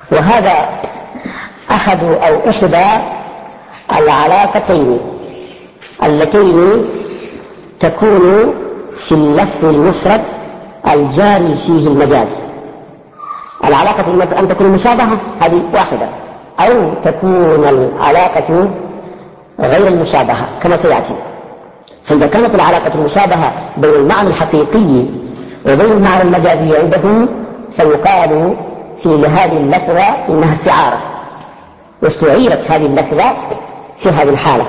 وهذا أحد أو إحدى العلاقتين اللتين تكون في اللفظ المفرد الجاري فيه المجاز. العلاقة أن تكون مشابهة هذه واحدة، أو تكون العلاقة غير المشابهة كما سيأتي. فإذا كانت العلاقة المشابهة بين المعنى الحقيقي وبين المعنى المجازي عندهم فيقال في هذه اللفظة إنها استعارة، واستعيرت هذه اللفظة في هذه الحالة،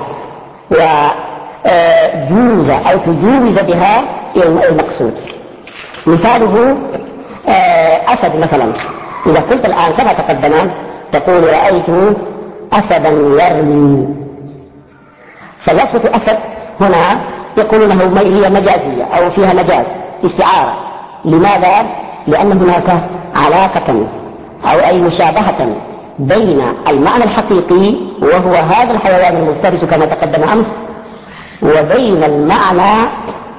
وجوز أو تجوز بها المقصود. مثاله أسد مثلا، إذا قلت الآن كما تقدم تقول رأيت أسدا يرمي، فلفظة أسد هنا يقول له هي مجازية أو فيها مجاز استعارة. لماذا؟ لأن هناك علاقة أو أي مشابهة بين المعنى الحقيقي وهو هذا الحيوان المفترس كما تقدم أمس، وبين المعنى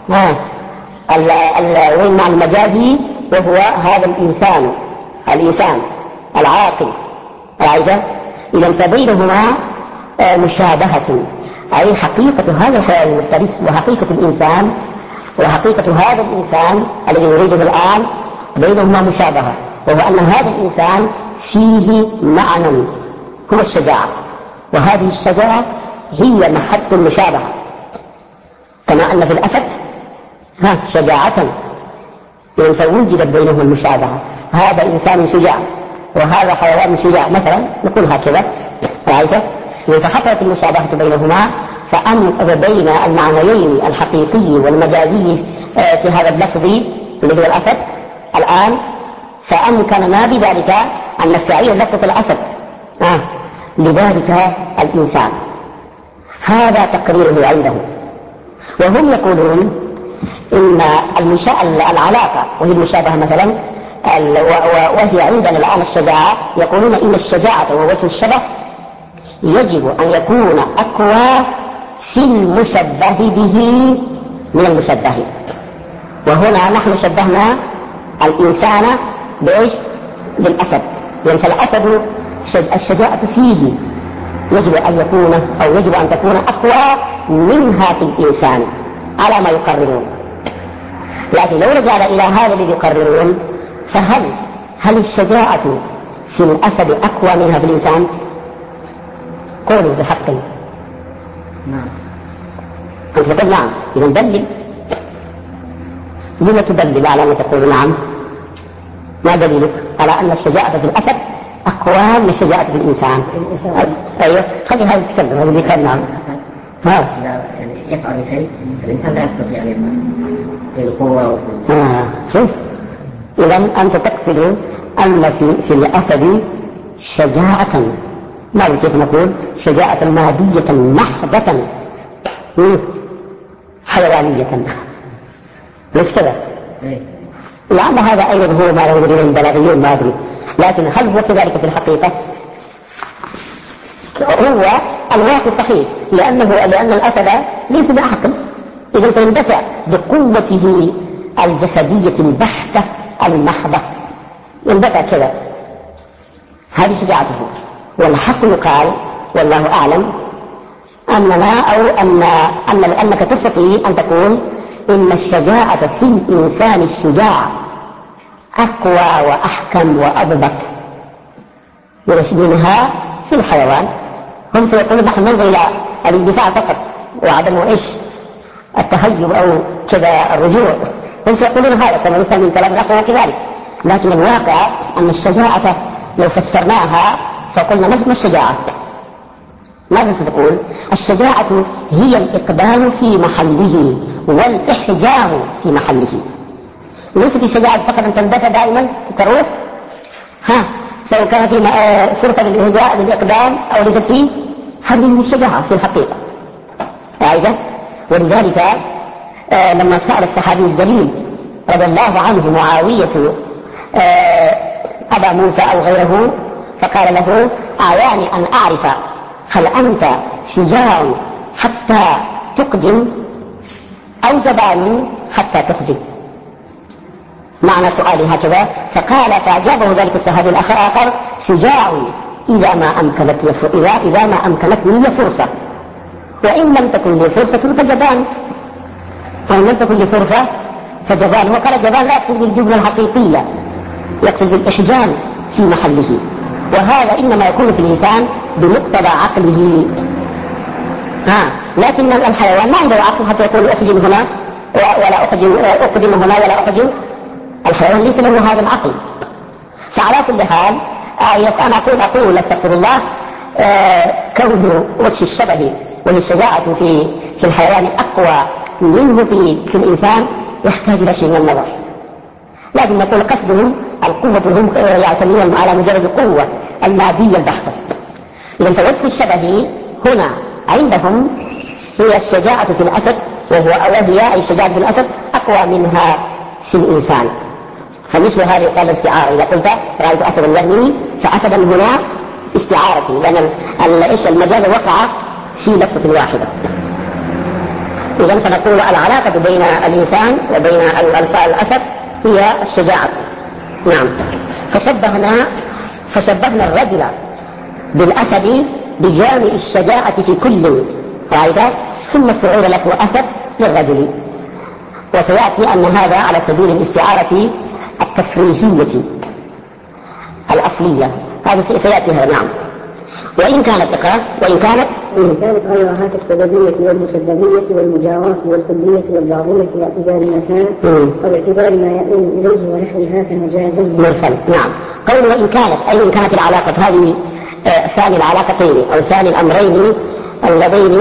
المجازي وهو هذا الإنسان العاقل. إذا فبينهما مشابهة، أي حقيقة هذا الحيوان المفترس وحقيقة الإنسان وحقيقة هذا الإنسان الذي نريده الآن بينهما مشابهة، وهو أن هذا الإنسان فيه معنى هو الشجاعة، وهذه الشجاعة هي محط المشابهة، كما أن في الأسد شجاعة، فوجدت بينهما المشابهة. هذا إنسان شجاع وهذا حيوان شجاع مثلا، نقول هكذا فحصلت المشابهة بينهما، بين المعنيين الحقيقي والمجازي في هذا اللفظ الذي هو الأسد الآن، فأمكننا بذلك أن نستعير لفظة الأسد لذلك الإنسان. هذا تقريره عندهم. وهم يقولون إن العلاقة وهي المشابهة مثلا، وهي عندنا الآن الشجاعة، يقولون إن الشجاعة ووجه الشبه يجب أن يكون أقوى في المشبه به من المشبه. وهنا نحن شبهنا الإنسان بإيش؟ بالأسد. يعني فالأسد الشجاعة فيه يجب أن يكون أو يجب أن تكون أقوى منها في الإنسان على ما يقررون. لكن لو رجعنا إلى هذا الذي يقررون، هل الشجاعة في الأسد أقوى منها في الإنسان؟ قولوا بحق. نعم. أنت تقول نعم، إذن دلل. لما تدلل على أن تقول نعم؟ ما دليلك على أن الشجاعة في الأسد أقوى من الشجاعة في الإنسان؟ أيوه، خلي هذا يتكلم، هذا اللي كان نعم. إذا يعني يفعل شيء الإنسان لا يستطيع أن يفعل في القوة وفي شوف، إذن أنت تقصد أن في الأسد شجاعة، ما كيف نقول شجاعة مادية محضة حيوانية، ليس كذا؟ لعل هذا أيضا هو ما ينظر إليه البلاغيون، ما أدري، لكن هل هو كذلك في الحقيقة؟ هو الواقع صحيح، لأن الأسد ليس بعقل، إذن فيندفع بقوته الجسدية البحتة المحضة، يندفع كذا، هذه شجاعته. والحق يقال والله أعلم أنك تستطيع أن تقول إن الشجاعة في الإنسان الشجاع أقوى وأحكم وأضبط منها في الحيوان. هم سيقولون نحن ننظر إلى الاندفاع فقط وعدم التهيب أو كذا الرجوع، هم سيقولون هذا كما يفهم من كلام الأخوة كذلك. لكن الواقع أن الشجاعة لو فسرناها فقلنا ما الشجاعة؟ ماذا ستقول؟ الشجاعة هي الإقدام في محله والإحجام في محله. ليست الشجاعة فقط أن تندفع دائما تروح سواء كان في فرصة للإقدام أو ليست فيه، هذه الشجاعة في الحقيقة. ولذلك لما سأل الصحابي الجليل رضي الله عنه معاوية أبا موسى أو غيره، فقال له أعياني أن أعرف هل أنت شجاع حتى تقدم أو جبان حتى تخزي؟ معنى سؤالي هكذا. فقال فأجابه ذلك الصحابي الآخر: شجاع إذا ما أمكنتني فرصة، وإن لم تكن لي فرصة فجبان. وإن لم تكن لي فرصة فجبان. وقال جبان لا يقصد بالجبن الحقيقية، يقصد بالإحجام في محله، وهذا إنما يكون في الإنسان بمقتضى عقله. لكن الحيوان ما عنده عقل حتى يقول أحجم هنا ولا أقدم هنا ولا أحجم. الحيوان ليس له هذا العقل. فعلى كل حال أنا أقول استغفر الله، كون وجه الشبه والشجاعة في الحيوان أقوى منه في الإنسان يحتاج إلى شيء من النظر. لكن نقول قصدهم القوة، هم يعتمدون على مجرد القوة المادية البحتة. إذن فوجه الشبه هنا عندهم هي الشجاعة في الأسد، وهي الشجاعة في الأسد أقوى منها في الإنسان. فمثل هذا يقال استعارة. إذا قلت رأيت أسدا يرمي، فأسدا هنا استعارة، لأن المجال وقع في لفظة واحدة. إذن فنقول العلاقة بين الإنسان وبين الأسد هي الشجاعة. نعم. فشبهنا الرجل بالأسد بجامع الشجاعة في كل فائدة، ثم استعير لفظ أسد للرجل. وسيأتي أن هذا على سبيل الاستعارة التصريحية الأصلية، هذا سيأتي هذا. نعم. وإن كانت غيرها كالسببية والمسببية والمجاورة والكلية والبعضية باعتبار ما كان وباعتبار ما يؤول إليه ونحوها كمجاز مرسل. نعم. قول وإن كانت، أي إن كانت العلاقة هذه ثاني العلاقتين أو ثاني الأمرين اللذين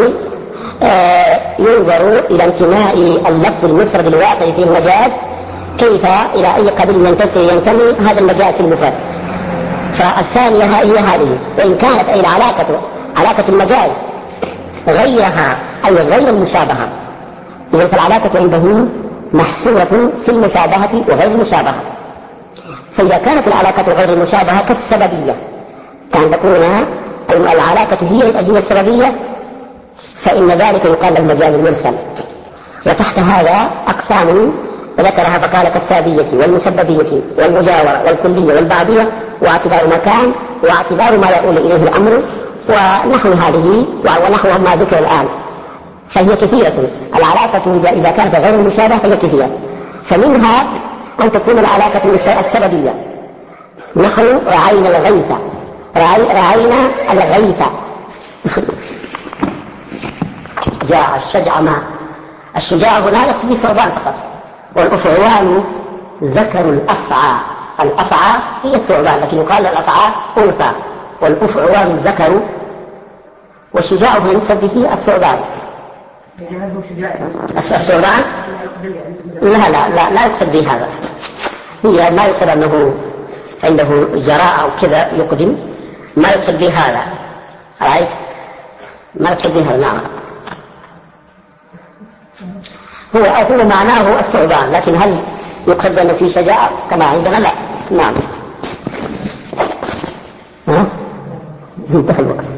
ينظر إلى انتماء اللفظ المفرد الواقع في المجاز، كيف إلى أي قبيل ينتمي هذا المجاز المفرد. فالثانية هي هذه. وإن كانت أي علاقة المجاز غيرها أي غير المشابهة. إذن فالعلاقة عندهم محصورة في المشابهة وغير المشابهة. فإذا كانت العلاقة غير المشابهة كالسببية، كان تكون العلاقة هي السببية، فإن ذلك يقال له المجاز المرسل. وتحت هذا أقسام ذكرها فقال كالسابية والمسببية والمجاورة والكلية والبعضية واعتبار مكان واعتبار ما يؤول إليه الأمر ونحو هذه ونحو ما ذكر الآن. فهي كثيرة العلاقة إذا كانت غير المشابهة فهي كثيرة. فمنها أن تكون العلاقة السببية، نحن رعينا الغيث، رعينا الغيث جاء الشجع ما. الشجاع هنا يقصد ثعبان فقط. والأفعوان ذكر الأفعى هي الثعبان، لكن يقال الأفعى أنثى، والأفعوان ذكر، والشجاع هنا يقصد فيه الثعبان. الثعبان لا يقصد به هذا. هي ما يقصد أنه عنده جراء أو كذا يقدم، ما يقصد به هذا. رأيت ما يقصد به هذا. نعم. هو معناه الثعبان، لكن هل يقصد أنه في شجاعة كما عندنا؟ لا. نعم. انتهى الوقت.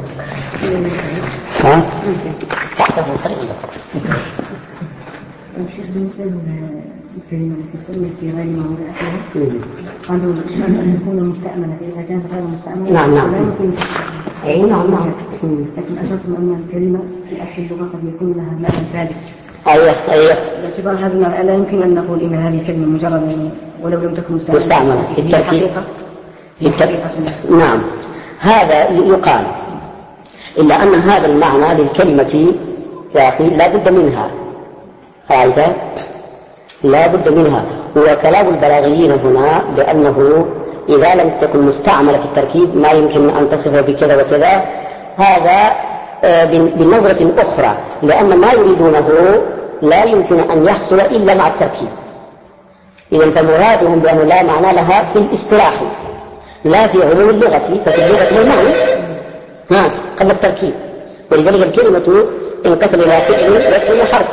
بالنسبة للكلمة التي سميت في غير موضعها، قالوا الشرط أن تكون مستعملة، إذا كانت غير مستعملة نعم. لا يمكن. نعم. لكن أشرتم أن الكلمة في أصل اللغة قد يكون لها معنى ثالث. أيوه. باعتبار هذا المعنى لا يمكن أن نقول إن هذه الكلمة مجرد ولو لم تكن مستعملة في الحقيقة. نعم. هذا يقال، إلا أن هذا المعنى للكلمة يا أخي لا بد منها. فعلت لا بد منها. وكلام البلاغيين هنا بأنه إذا لم تكن مستعملة في التركيب ما يمكن أن تصفه بكذا وكذا، هذا بنظرة أخرى، لأن ما يريدونه لا يمكن أن يحصل إلا مع التركيب. إذن فمرادهم بأنه لا معنى لها في الاصطلاح لا في عموم اللغة، ففي اللغة المعنى قبل التركيب. ولذلك الكلمة انقسم إلى فعل واسم وحرف.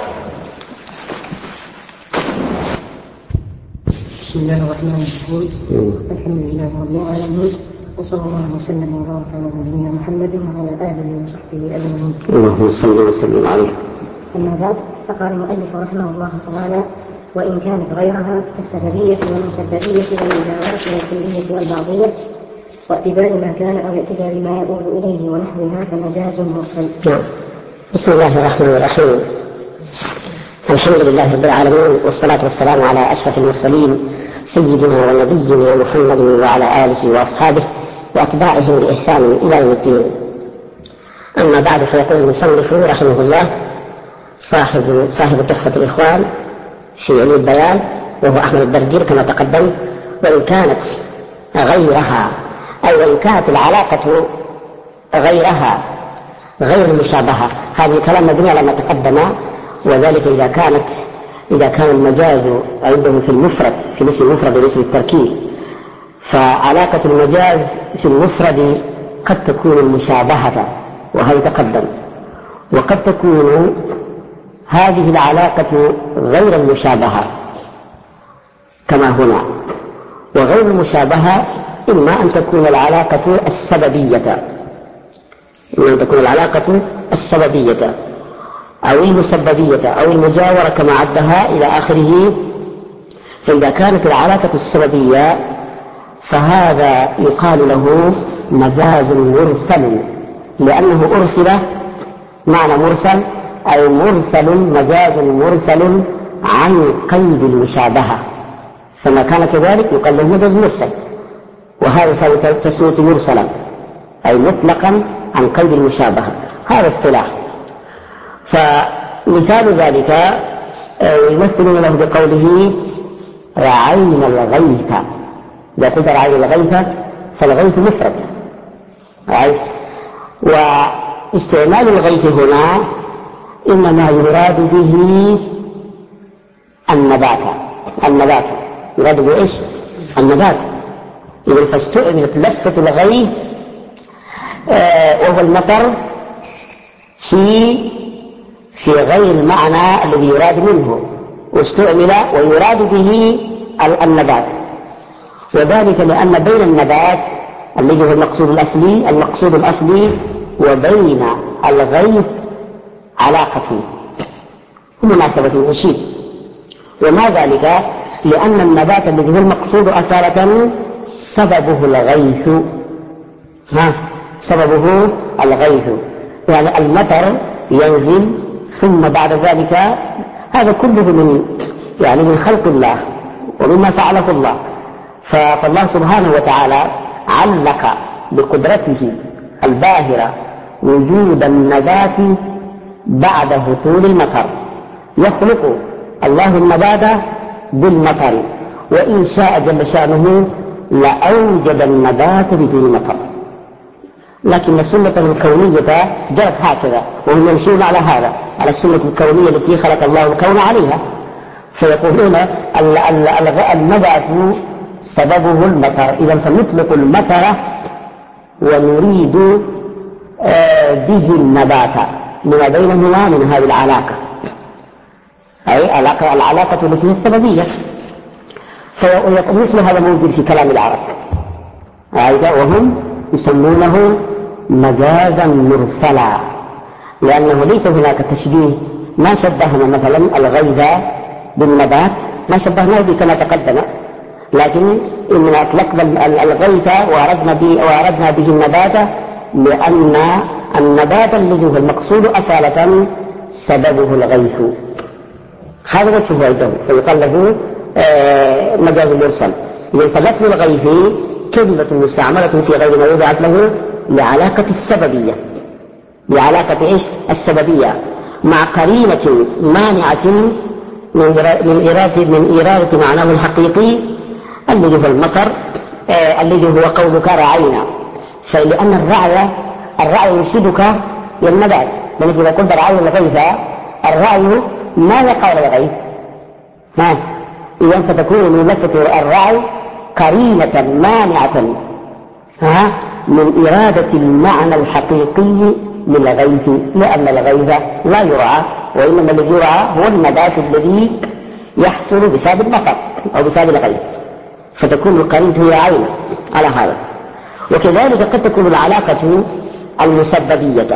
بسم الله الرحمن الرحيم. الحمد لله رب العالمين، وصلى الله وسلم وبارك على نبينا محمد وعلى آله وصحبه أجمعين. اللهم صل وسلم عليه. أما بعد، فقال المؤلف رحمه الله تعالى: وإن كانت غيرها كالسببية والمسببية والمجاورة والكلية والبعضية، واعتبار ما كان أو اعتبار ما يؤول إليه ونحوها فمجاز مرسل. بسم الله الرحمن الرحيم. الحمد لله رب العالمين، والصلاة والسلام على أشرف المرسلين سيدنا ونبينا محمد وعلى آله وأصحابه وأتباعه بإحسان إلى يوم الدين. أما بعد، فيقول المصنف رحمه الله صاحب تحفة الإخوان في علم البيان، وهو أحمد الدردير كما تقدم: وإن كانت غيرها، أي وإن كانت العلاقة غيرها غير المشابهة. هذا الكلام مبني على ما تقدم، وذلك إذا كان المجاز عنده في المفرد، في الاسم المفرد والاسم التركيب، فعلاقة المجاز في المفرد قد تكون المشابهة، وهذا تقدم، وقد تكون هذه العلاقة غير المشابهة كما هنا. وغير المشابهة إما أن تكون العلاقة السببية أو المسببية أو المجاورة كما عدها إلى آخره. فإذا كانت العلاقة السببية فهذا يقال له مجاز مرسل، لأنه أرسل. معنى مرسل أي مرسل، مجاز مرسل عن قيد المشابهة، فما كان كذلك يقال له مجاز مرسل، وهذا سوى تسمية مرسلا أي مطلقا عن قيد المشابهة. هذا اصطلاح. فمثال ذلك يمثلون له بقوله رعينا الغيث. إذا قلت رعينا الغيث فالغيث مفرد غيث، واستعمال الغيث هنا إنما يراد به النبات يراد به إيش؟ النبات. إذن فاستعملت لفة الغيث وهو المطر في غير المعنى الذي يراد منه، واستعمل ويراد به النبات، وذلك لأن بين النبات الذي هو المقصود الأصلي وبين الغيث علاقة ومناسبة وشيء. وما ذلك؟ لأن النبات الذي هو المقصود أصالة سببه الغيث، يعني المطر ينزل ثم بعد ذلك هذا كله من خلق الله ومما فعله الله. فالله سبحانه وتعالى علق بقدرته الباهرة وجود النبات بعد هطول المطر. يخلق الله النبات بالمطر، وإن شاء جل شأنه لأوجد النبات بدون مطر، لكن السنة الكونية جاءت هكذا، وهم يمشون على هذا، على السنة الكونية التي خلق الله الكون عليها. فيقولون النبات سببه المطر، إذن فنطلق المطر ونريد به النبات لما بينهما من هذه العلاقة، أي العلاقة التي هي السببية. فمثل هذا موجود في كلام العرب، وهم يسمونه مجازا مرسلا، لأنه ليس هناك تشبيه. ما شبهنا مثلا الغيث بالنبات، ما شبهناه به كما تقدم، لكن إننا أطلقنا الغيث وأردنا به النبات، لأن النبات الذي هو المقصود أصالة سببه الغيث. هذا وجهه عنده، فيقال له مجاز مرسل. فلفظ الغيث كلمة مستعملة في غير ما وضعت له لعلاقة السببية مع قرينة مانعة من إرادة معناه الحقيقي الذي هو المطر، الذي هو قولك رعينا. فلأن الرعي يرشدك للنبات، لأنك إذا قلت رعينا الغيث، الرعي ماذا قال الغيث؟ إذن فتكون لفظة الرعي قرينة مانعة من إرادة المعنى الحقيقي للغيث، لأن الغيث لا يرعى، وإنما الذي يرعى هو النبات الذي يحصل بسبب المطر أو بسبب الغيث، فتكون القرينة هي عين على هذا. وكذلك قد تكون العلاقة المسببية.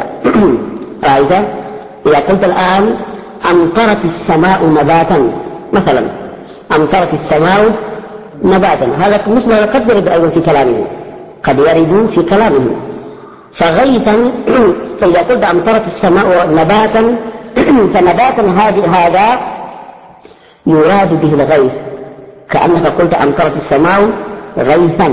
إذا قلت الآن أمطرت السماء نباتا مثلا، أمطرت السماء نباتا، هذا مثل ما قد يرد أيضا في كلامه، قد يرد في كلامه. فغيثا فإذا قلت أمطرت السماء نباتا فنباتا هذا يراد به الغيث، كأنك قلت أمطرت السماء غيثا.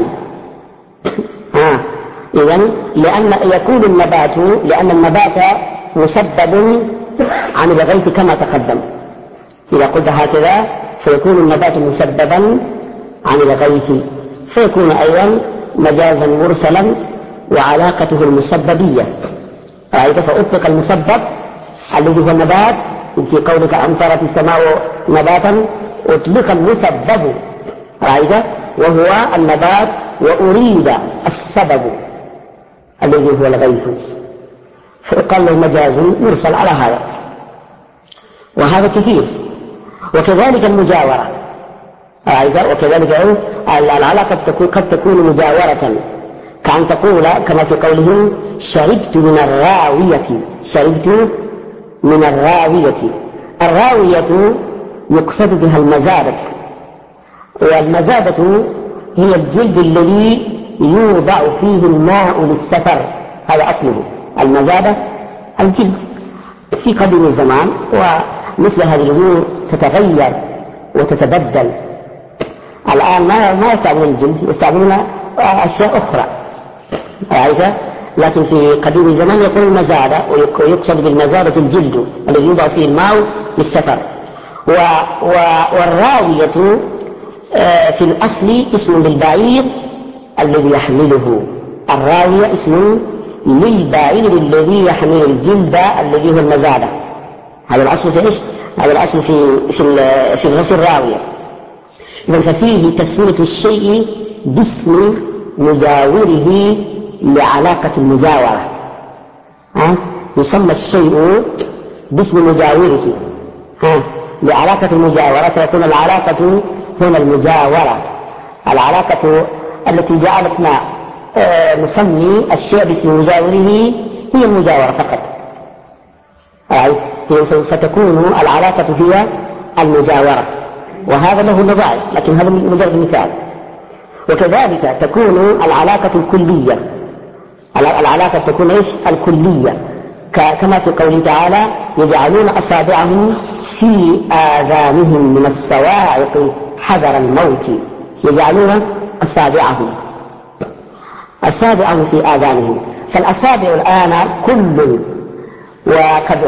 إذن لأن يكون النبات، لأن النبات مسبب عن الغيث كما تقدم. إذا قلت هكذا فيكون النبات مسببا عن الغيث، فيكون أيضا مجازا مرسلا وعلاقته المسببية. رأيت؟ فأطلق المسبب الذي هو النبات في قولك أمطرت السماء نباتا، أطلق المسبب، رأيت؟ وهو النبات، وأريد السبب الذي هو الغيث، فقال له مجاز مرسل على هذا، وهذا كثير. وكذلك المجاورة، وكذلك العلاقة قد تكون مجاورة، كأن تقول كما في قولهم شربت من الراوية، شربت من الراوية. الراوية يقصد بها المزادة، والمزادة هي الجلد الذي يوضع فيه الماء للسفر، هذا أصله المزادة الجلد. في قديم الزمان ومثل هذه الأمور تتغير وتتبدل، الآن ما يستعملون الجلد، يستعملون أشياء أخرى، رأيت؟ لكن في قديم الزمان يقول المزادة، ويقصد بالمزادة الجلد الذي يوضع فيه الماء للسفر. والراوية في الأصل اسم للبعير الذي يحمله، الراوية اسم للبعير الذي يحمل الجلد الذي هو المزادة. هذا الأصل في إيش؟ هذا الأصل في الراوية. إذن ففيه تسمية الشيء باسم مجاوره لعلاقة المجاورة، يسمى الشيء باسم مجاوره لعلاقة المجاورة، فيكون العلاقة هنا المجاورة، العلاقة التي جعلتنا نسمي الشيء باسم مجاوره هي المجاورة فقط، فتكون العلاقة هي المجاورة، وهذا له نظائر، لكن هذا مجرد مثال. وكذلك تكون العلاقة الكلية، العلاقة تكون إيش؟ الكلية، كما في قوله تعالى يجعلون أصابعهم في آذانهم من الصواعق حذر الموت، يجعلون أصابعهم في آذانهم، فالأصابع الآن كل، وقد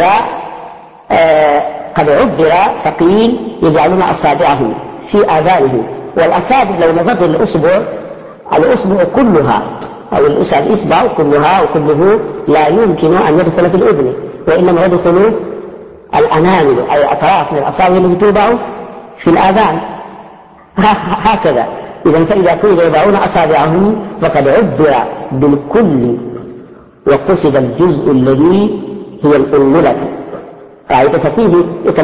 عبر فقيل يجعلون أصابعهم في آذانهم. والأصابع لو نظرت الأصبع كلها أو الإصبع كلها وكله لا يمكن أن يدخل في الأذن، وإنما يدخل الأنامل أو أطراف من الأصابع التي توضع في الآذان، هكذا. إذن فإذا قيل يضعون أصابعهم فقد عبر بالكل وقصد الجزء الذي هي الأنملة، ففيه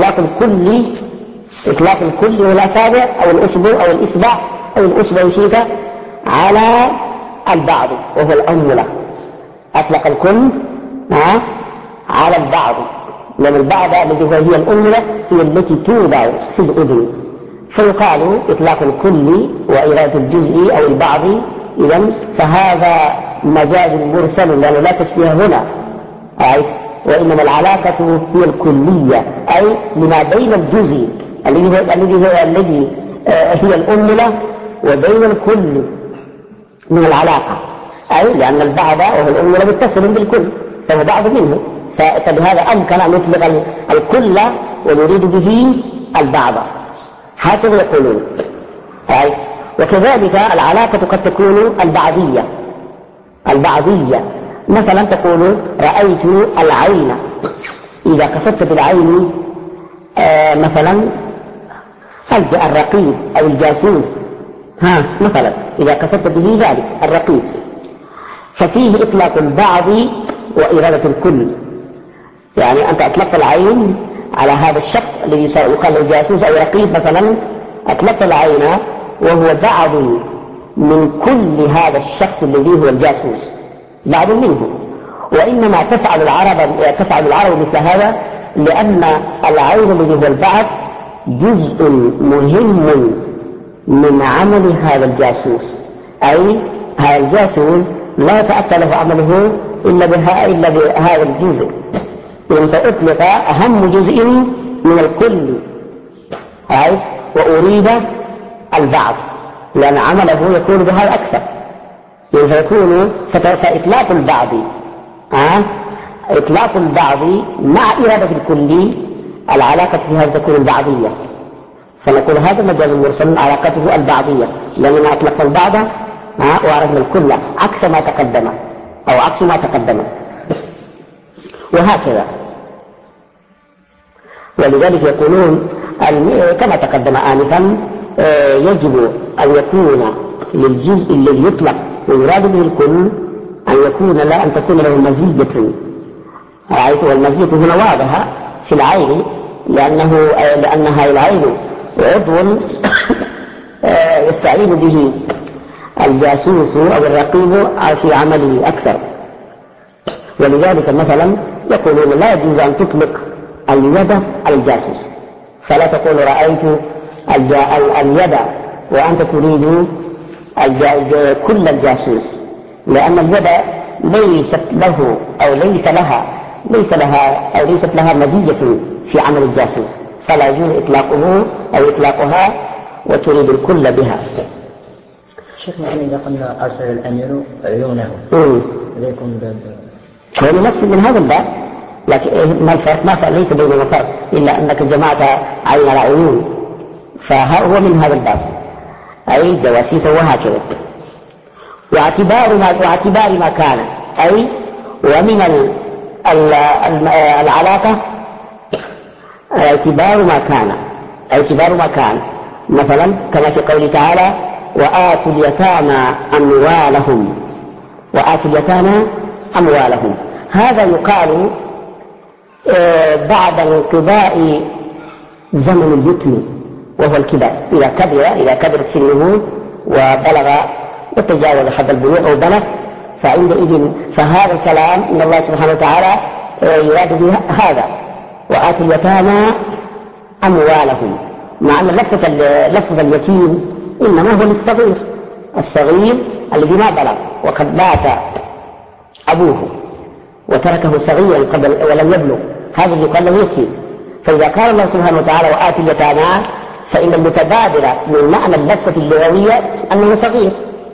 إطلاق الكل والأصابع أو الأصبع أو الإصبع أو الأصبع يشيك على البعض وهو الأنملة، أطلق الكل على البعض، لأن البعض الذي هي الأنملة هي التي توضع في الأذن، فيقال إطلاق الكل وإرادة الجزء أو البعض. إذن فهذا مجاز مرسل لأنه لا تشبيه هنا، وإنما العلاقة هي الكلية، أي لما بين الجزء الذي هي الأنملة وبين الكل من العلاقة، أي لأن البعض وهو الأنملة متصل بالكل فهو بعض منه، فلهذا أمكن أن يطلق الكل ويريد به البعض، هكذا يقولون. وكذلك العلاقة قد تكون البعضية، مثلا تقول رأيت العين، إذا قصدت بالعين مثلا الرقيب أو الجاسوس، مثلا إذا قصدت به ذلك الرقيب، ففيه إطلاق البعض وإرادة الكل، يعني أنت أطلقت العين على هذا الشخص الذي يقال له جاسوس أو رقيب مثلا، أطلقت العين وهو بعض من كل هذا الشخص الذي هو الجاسوس، بعض منه. وإنما تفعل العرب مثل هذا، لأن العين الذي هو البعض جزء مهم من عمل هذا الجاسوس، أي هذا الجاسوس لا يتأتى له عمله إلا بهذا الجزء، فأطلق أهم جزء من الكل، أي وأريد البعض، لأن عمله يكون بهذا أكثر، فيكون فإطلاق البعض إطلاق البعض مع إرادة الكل، العلاقة في هذا تكون البعضية، فنقول هذا المجاز المرسل علاقته البعضية، لأننا أطلقنا البعض وأردنا الكل عكس ما تقدم أو عكس ما تقدم، وهكذا. ولذلك يقولون كما تقدم آنفا يجب أن يكون للجزء الذي يطلق ويراد به الكل أن تكون له مزية، والمزية هنا واضحة في العين، لأنها العين عضو يستعين به الجاسوس أو الرقيب في عمله أكثر. ولذلك مثلا يقولون لا يجوز أن تطلق اليد على الجاسوس، فلا تقول رأيت اليد وأنت تريد كل الجاسوس، لأن اليد ليست له أو ليست لها مزية في عمل الجاسوس، فلا يجوز إطلاقه أو إطلاقها وتريد الكل بها. شيخنا إذا قلنا أرسل الأمير عيونه إذا يكون هو نفس من هذا الباب، لكن ما الفرق؟ ليس بينهما فرق إلا أنك جمعت عين العيون، فهو من هذا الباب، أي جواسيس وهكذا. واعتبار ما كان، أي ومن العلاقة اعتبار ما كان مثلا كما في قوله تعالى وآتوا اليتامى أموالهم، هذا يقال بعد انقضاء زمن اليتم وهو الكبر، إذا كبرت سنه وبلغ وتجاوز حد البلوغ أو بلغ، فهذا الكلام من الله سبحانه وتعالى يراد به هذا وآتوا اليتامى أموالهم، مع أن لفظ اليتيم إنما هو الصغير الذي ما بلغ وقد مات أبوه وتركه صغيرا ولم يبلغ، هذا يقال له يتيم. فإذا قال الله سبحانه وتعالى وآتوا اليتامى فإن المتبادر من معنى اللفظة اللغوية أنه صغير،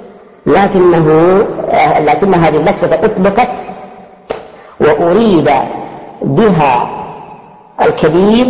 لكن هذه اللفظة أطلقت وأريد بها الكبير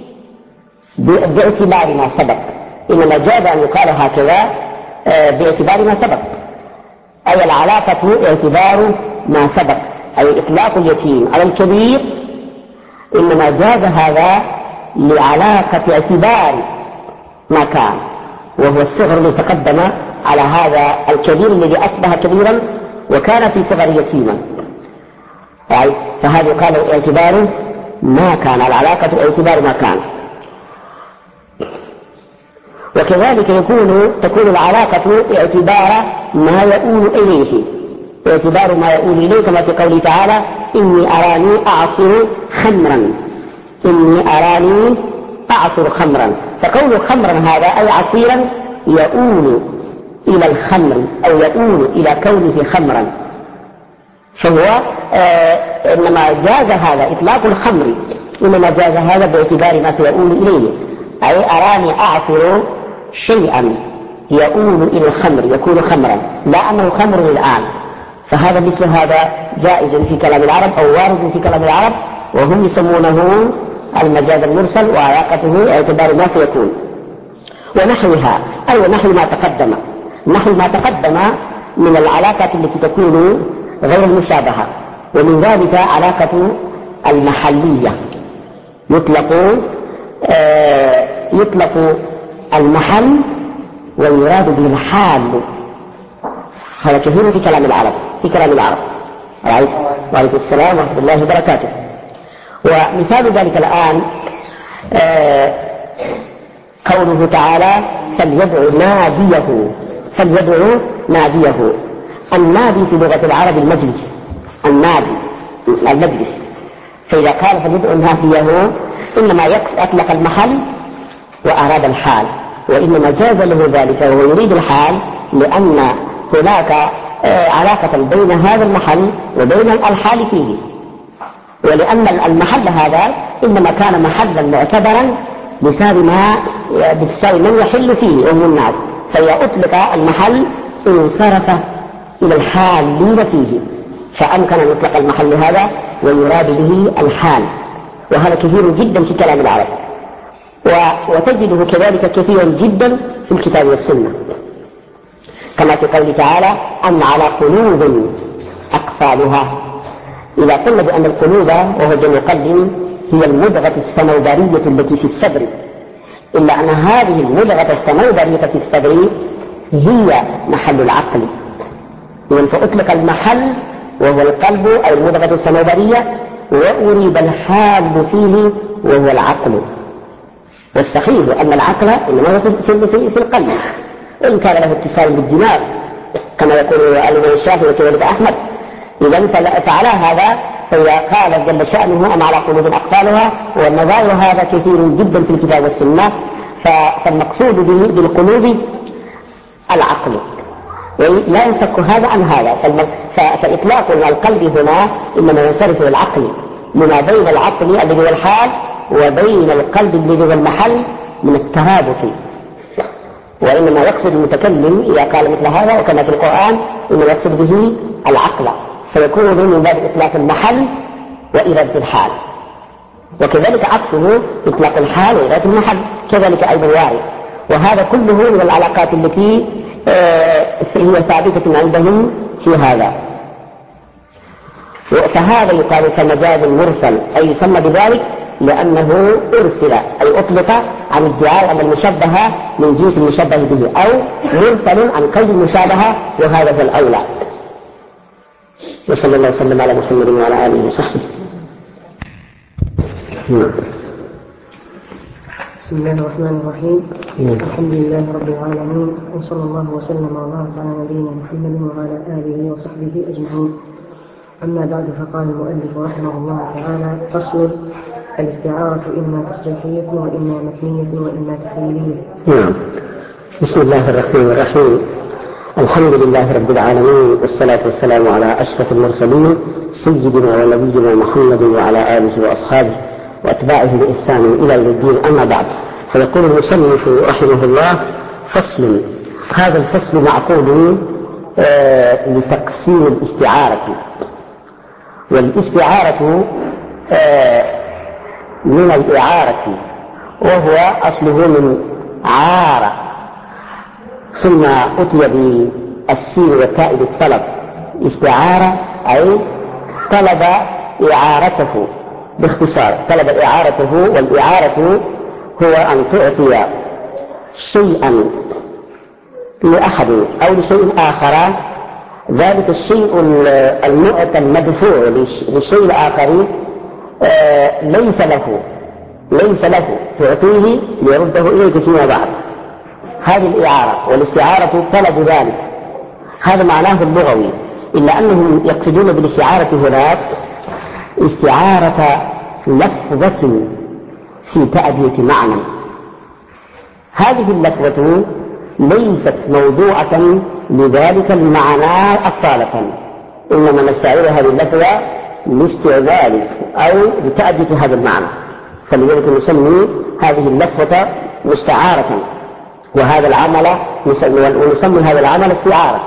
باعتبار ما سبق، إنما جاز أن يقال هكذا باعتبار ما سبق، أي العلاقة اعتبار ما سبق، أي إطلاق اليتيم على الكبير إنما جاز هذا لعلاقة اعتبار ما كان، وهو الصغر الذي تقدم على هذا الكبير الذي أصبح كبيرا وكان في صغر يتيما، فهذا يقال اعتبار ما كان، العلاقة اعتبار ما كان. وكذلك تكون العلاقة اعتبار ما يؤول إليه، كما في قوله تعالى إني أراني أعصر خمرا، فقول خمرا هذا أي عصيرا يؤول إلى الخمر أو يؤول إلى كونه خمرا، فهو إنما جاز هذا إطلاق الخمر، إنما جاز هذا باعتبار ما سيؤول إليه، أي أراني أعصر شيئا يؤول إلى الخمر يكون خمرا، لا أنه خمر الآن، فهذا مثل هذا جائز في كلام العرب أو وارد في كلام العرب، وهم يسمونه المجاز المرسل وعلاقته اعتبار ما سيكون. ونحوها أي نحو ما تقدم من العلاقات التي تكون غير المشابهة، ومن ذلك علاقة المحلية، يطلق المحل ويراد به الحال، هذا كثير في كلام العرب وعليكم السلام ورحمة الله وبركاته. ومثال ذلك الآن قوله تعالى فليدعو ناديه. النادي في لغة العرب المجلس، المجلس، فإذا قال فليدعو ناديه إنما أطلق المحل وأراد الحال، وإنما جاز له ذلك وهو يريد الحال لأن هناك علاقة بين هذا المحل وبين الحال فيه، ولأن المحل هذا إنما كان محلا معتبرا بسبب من يحل فيه وهم الناس، فإذا أطلق المحل انصرف إلى الحالين فيه، فأمكن أن يطلق المحل هذا ويراد به الحال، وهذا كثير جدا في كلام العرب، وتجده كذلك كثيرا جدا في الكتاب والسنة، كما في قوله تعالى أم على قلوب أقفالها. إذا قلنا بأن القلوب وهو جمع قلب هي المضغة الصنوبرية التي في الصدر، إلا أن هذه المضغة الصنوبرية في الصدر هي محل العقل، إذن فأطلق المحل وهو القلب أو المضغة الصنوبرية، وأريد الحال فيه وهو العقل. والصحيح أن العقل إنما هو في القلب، وإن كان له اتصال بالدماغ كما يقول الإمام الشافعي وكذلك أحمد. إذن فعلى هذا فإذا قال جل شأنه أم على قلوب أقفالها، والنظائر هذا كثير جدا في الكتاب والسنة، فالمقصود بالقلوب العقل، لا ينفك هذا عن هذا. فإطلاق القلب هنا إنما ينصرف العقل لما بين العقل الذي هو الحال وبين القلب الذي هو المحل من الترابط، وإنما يقصد المتكلم إذا قال مثل هذا وكما في القرآن إنما يقصد به العقل، فيكون من باب إطلاق المحل وإرادة الحال، وكذلك عكسه إطلاق الحال وإرادة المحل كذلك أيضا وارد. وهذا كله من العلاقات التي هي ثابتة عندهم في هذا. فهذا يقال فمجاز مرسل، أي يسمى بذلك لأنه أرسل أي أطلق عن ادعاء أن المشبه من جنس المشبه به، أو مرسل عن قيد المشابهة، وهذا هو الأولى. وصلى الله وسلم على محمد وعلى آله وصحبه. بسم الله الرحمن الرحيم. الحمد لله رب العالمين، وصلى الله وسلم وبارك على نبينا محمد وعلى آله وصحبه أجمعين. أما بعد، فقال المؤلف رحمه الله تعالى: فصل: الاستعارة إما تصريحية وإما مكنية وإما تحليلية. بسم الله الرحمن الرحيم. الحمد لله رب العالمين، والصلاة والسلام على أشرف المرسلين سيدنا ونبينا محمد وعلى آله وأصحابه وأتباعه بإحسان إلى يوم الدين. أما بعد، فيقول المصنف رحمه الله: فصل. هذا الفصل معقود لتقسيم الاستعارة، والاستعارة من الإعارة، وهو أصله من عارة ثم أتي بالسين والتاء بالطلب. استعارة أي طلب إعارته، باختصار طلب إعارته. والإعارة هو أن تعطي شيئا لأحد أو لشيء آخر، ذلك الشيء المعطى المدفوع للشيء الآخر ليس له تعطيه ليرده إليك فيما بعد. هذه الإعارة، والاستعارة طلب ذلك، هذا معناه اللغوي، إلا أنهم يقصدون بالاستعارة هناك استعارة لفظة في تأدية معنى. هذه اللفظة ليست موضوعة لذلك المعنى أصالة، إنما نستعير هذه اللفظة لاستعمال أو لتأدية هذا المعنى، فلذلك نسمي هذه اللفظة مستعارة، وهذا العمل ونسمي هذا العمل استعارة.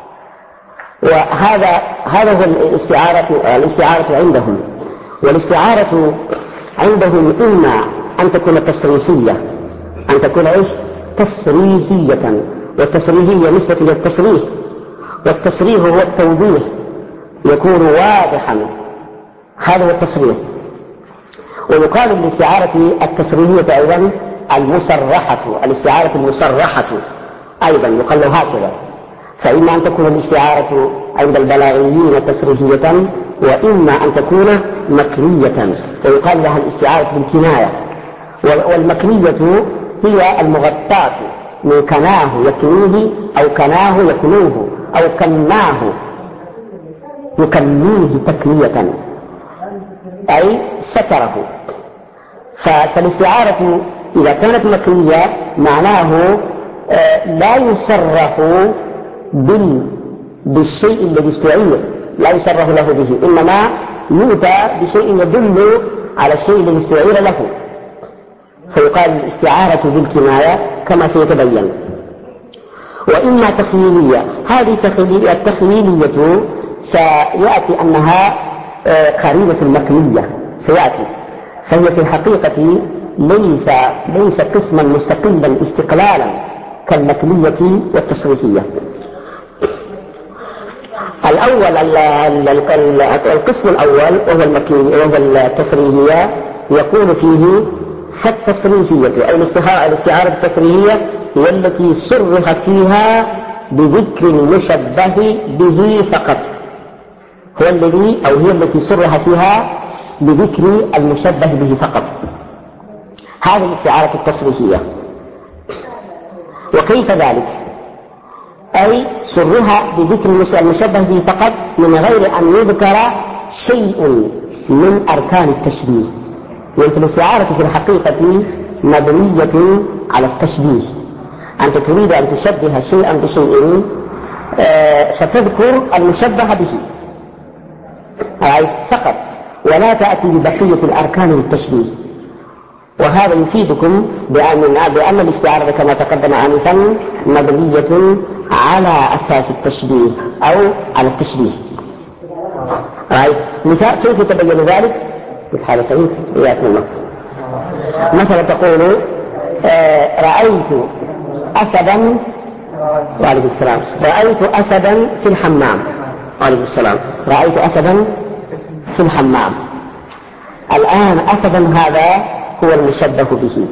وهذا هو الاستعارة عندهم. والاستعارة عندهم إما أن تكون تصريحية، أن تكون تصريحية، والتصريحية نسبة إلى التصريح، والتصريح هو التوضيح، يكون واضحا، هذا هو التصريح. ويقال للاستعارة التصريحية أيضا المصرحة، الاستعارة المصرحة أيضا يقال له هكذا. فإما أن تكون الاستعارة عند البلاغيين تصريحية، وإما أن تكون مكنية، ويقال لها الاستعارة بالكناية. والمكنية هي المغطاة من كناه يكنيه، أو كناه يكنوه، أو كناه يكنيه تكنية، أي ستره. فالاستعارة إذا كانت مكنية معناه لا يصرح بالشيء الذي استعير، لا يصرح له به، إنما يؤتى بشيء يدل على الشيء الذي استعير له، فيقال الاستعارة بالكناية كما سيتبين. وإما تخييلية، هذه التخييلية سيأتي أنها قرينة المكنية سيأتي، فهي في الحقيقة ليس قسما مستقلا استقلالا كالمكنية والتصريحية. القسم الأول وهو المكنية وهو التصريحية يقول فيه فالتصريحية أي الاستعارة التصريحية هي التي صرح فيها بذكر المشبه به فقط، هي التي صرح فيها بذكر المشبه به فقط، هذه الاستعارة التصريحية. وكيف ذلك؟ أي صرح بذكر المشبه به فقط من غير أن يذكر شيء من أركان التشبيه، يعني في الاستعارة في الحقيقة مبنية على التشبيه، أنت تريد أن تشبه شيئا بشيء فتذكر المشبه به فقط، ولا تأتي ببقية الأركان للتشبيه. وهذا يفيدكم بأن الاستعارة كما تقدم آنفا مبنية على أساس التشبيه أو على التشبيه. مثال كيف يتبين ذلك؟ كيف حال سعيد؟ إياكم الله. مثلا تقول رأيت أسدا، وعليكم السلام، رأيت أسدا في الحمام، وعليكم السلام، رأيت أسدا في الحمام. الآن أسدا هذا هو المشبه به،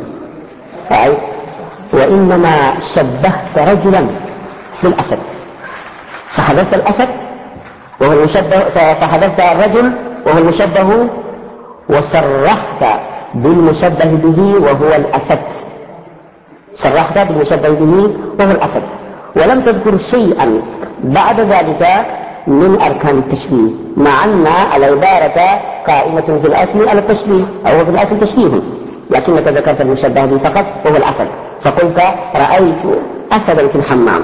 وإنما شبهت رجلا بالأسد، فحذفت الأسد وهو المشبه، فحذفت الرجل وهو المشبه، وصرحت بالمشبه به وهو الأسد، صرحت بالمشبه به وهو الأسد، ولم تذكر شيئا بعد ذلك من أركان التشبيه، مع أن العبارة قائمة في الأصل على التشبيه، أو في الأصل تشبيه، لكنك ذكرت المشبه به فقط وهو الأسد، فقلت رأيت أسدا في الحمام،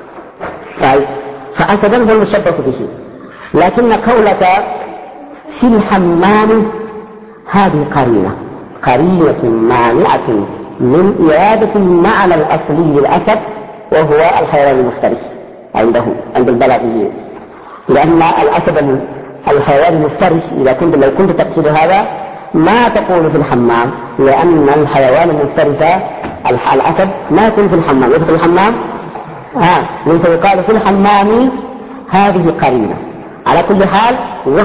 فأسدا هو المشبه به، لكن قولك في الحمام هذه قرينة مانعة من إرادة المعنى الأصلي للأسد وهو الحيوان المفترس عند البلاغيين، لأن الأسد الحيوان المفترس لو كنت تقصد هذا ما تقول في الحمام، لأن الحيوان المفترس الأسد ما يكون في الحمام، يدخل الحمام فيقال في الحمام هذه قرينة. على كل حال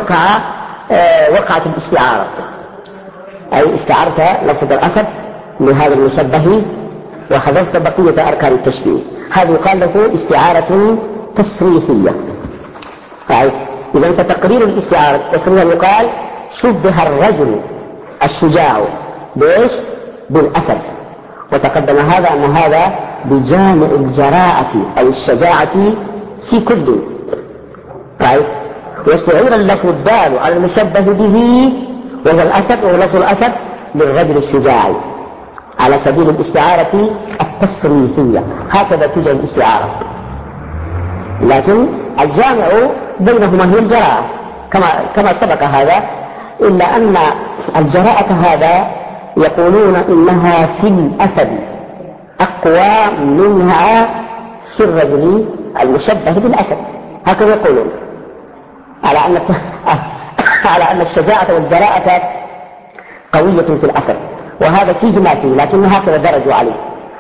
وقعت الاستعارة، أي استعرت لفظة الأسد لهذا المشبه وحذفت بقية أركان التشبيه، هذا يقال له استعارة تصريحية. إذن فتقرير الاستعارة التصريحية يقال شبه الرجل الشجاع بالأسد، وتقدم هذا أن هذا بجامع الجراءة أو الشجاعة في كل، واستعير اللفظ الدال على المشبه به وهو الأسد، وهو لفظ الأسد للرجل الشجاع على سبيل الاستعارة التصريحية، هكذا توجد الاستعارة. لكن الجامع بينهما هي الجراءة كما سبق هذا، إلا أن الجراءة هذا يقولون إنها في الأسد أقوى منها في الرجل المشبه بالأسد، هكذا يقولون، على أن الشجاعة والجراءة قوية في الأسد، وهذا فيه ما فيه، لكن هكذا درجوا عليه.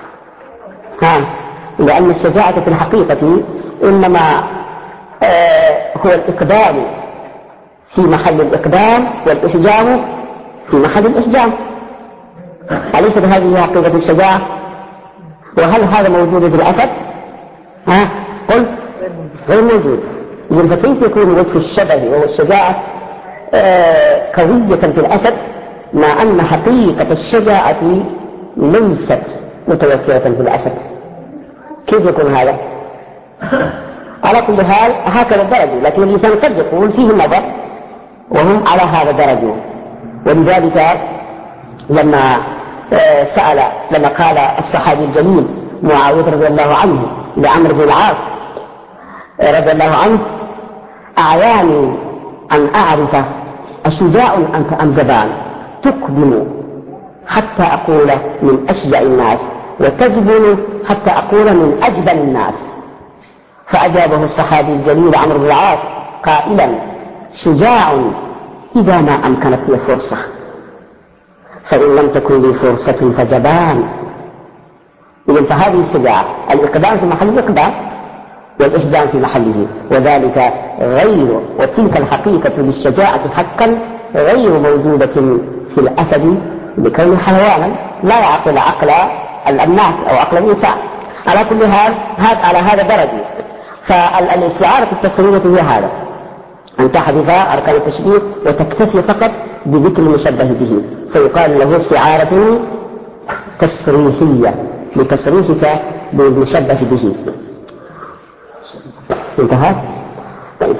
لأن الشجاعة في الحقيقة إنما هو الإقدام في محل الإقدام، والإحجام في محل الإحجام، أليست هذه حقيقة الشجاعة؟ وهل هذا موجود في الأسد؟ قل غير موجود. إذن فكيف يكون وجه الشبه وهو الشجاعة قوية في الأسد مع أن حقيقة الشجاعة ليست متوفرة في الأسد؟ كيف يكون هذا؟ على كل حال هكذا درجوا، لكن الإنسان قد يقول فيه نظر وهم على هذا درجوا. ولذلك لما سأل لما قال الصحابي الجليل معاوية رضي الله عنه لعمرو بن العاص رضي الله عنه: أعياني أن أعرف أشجاع أنت أم جبان، تقدم حتى أقول من أشجع الناس، وتجبن حتى أقول من أجبن الناس. فأجابه الصحابي الجليل عمرو بن العاص قائلا: شجاع إذا ما أمكنت لي فرصة، فإن لم تكن لي فرصة فجبان. إذن فهذه الشجاعة، الإقدام في محل الإقدام والإحجام في محله، وذلك غير، وتلك الحقيقة للشجاعة حقا غير موجودة في الأسد لكونه حيوانا لا يعقل عقل الناس أو عقل الإنسان. على كل حال على هذا درجة. فالاستعارة التصريحية هي هذا، أن تحذف أركان التشبيه وتكتفي فقط بذكر المشبه به، فيقال له استعارة تصريحية لتصريحك بالمشبه به. انتهى؟ طيب.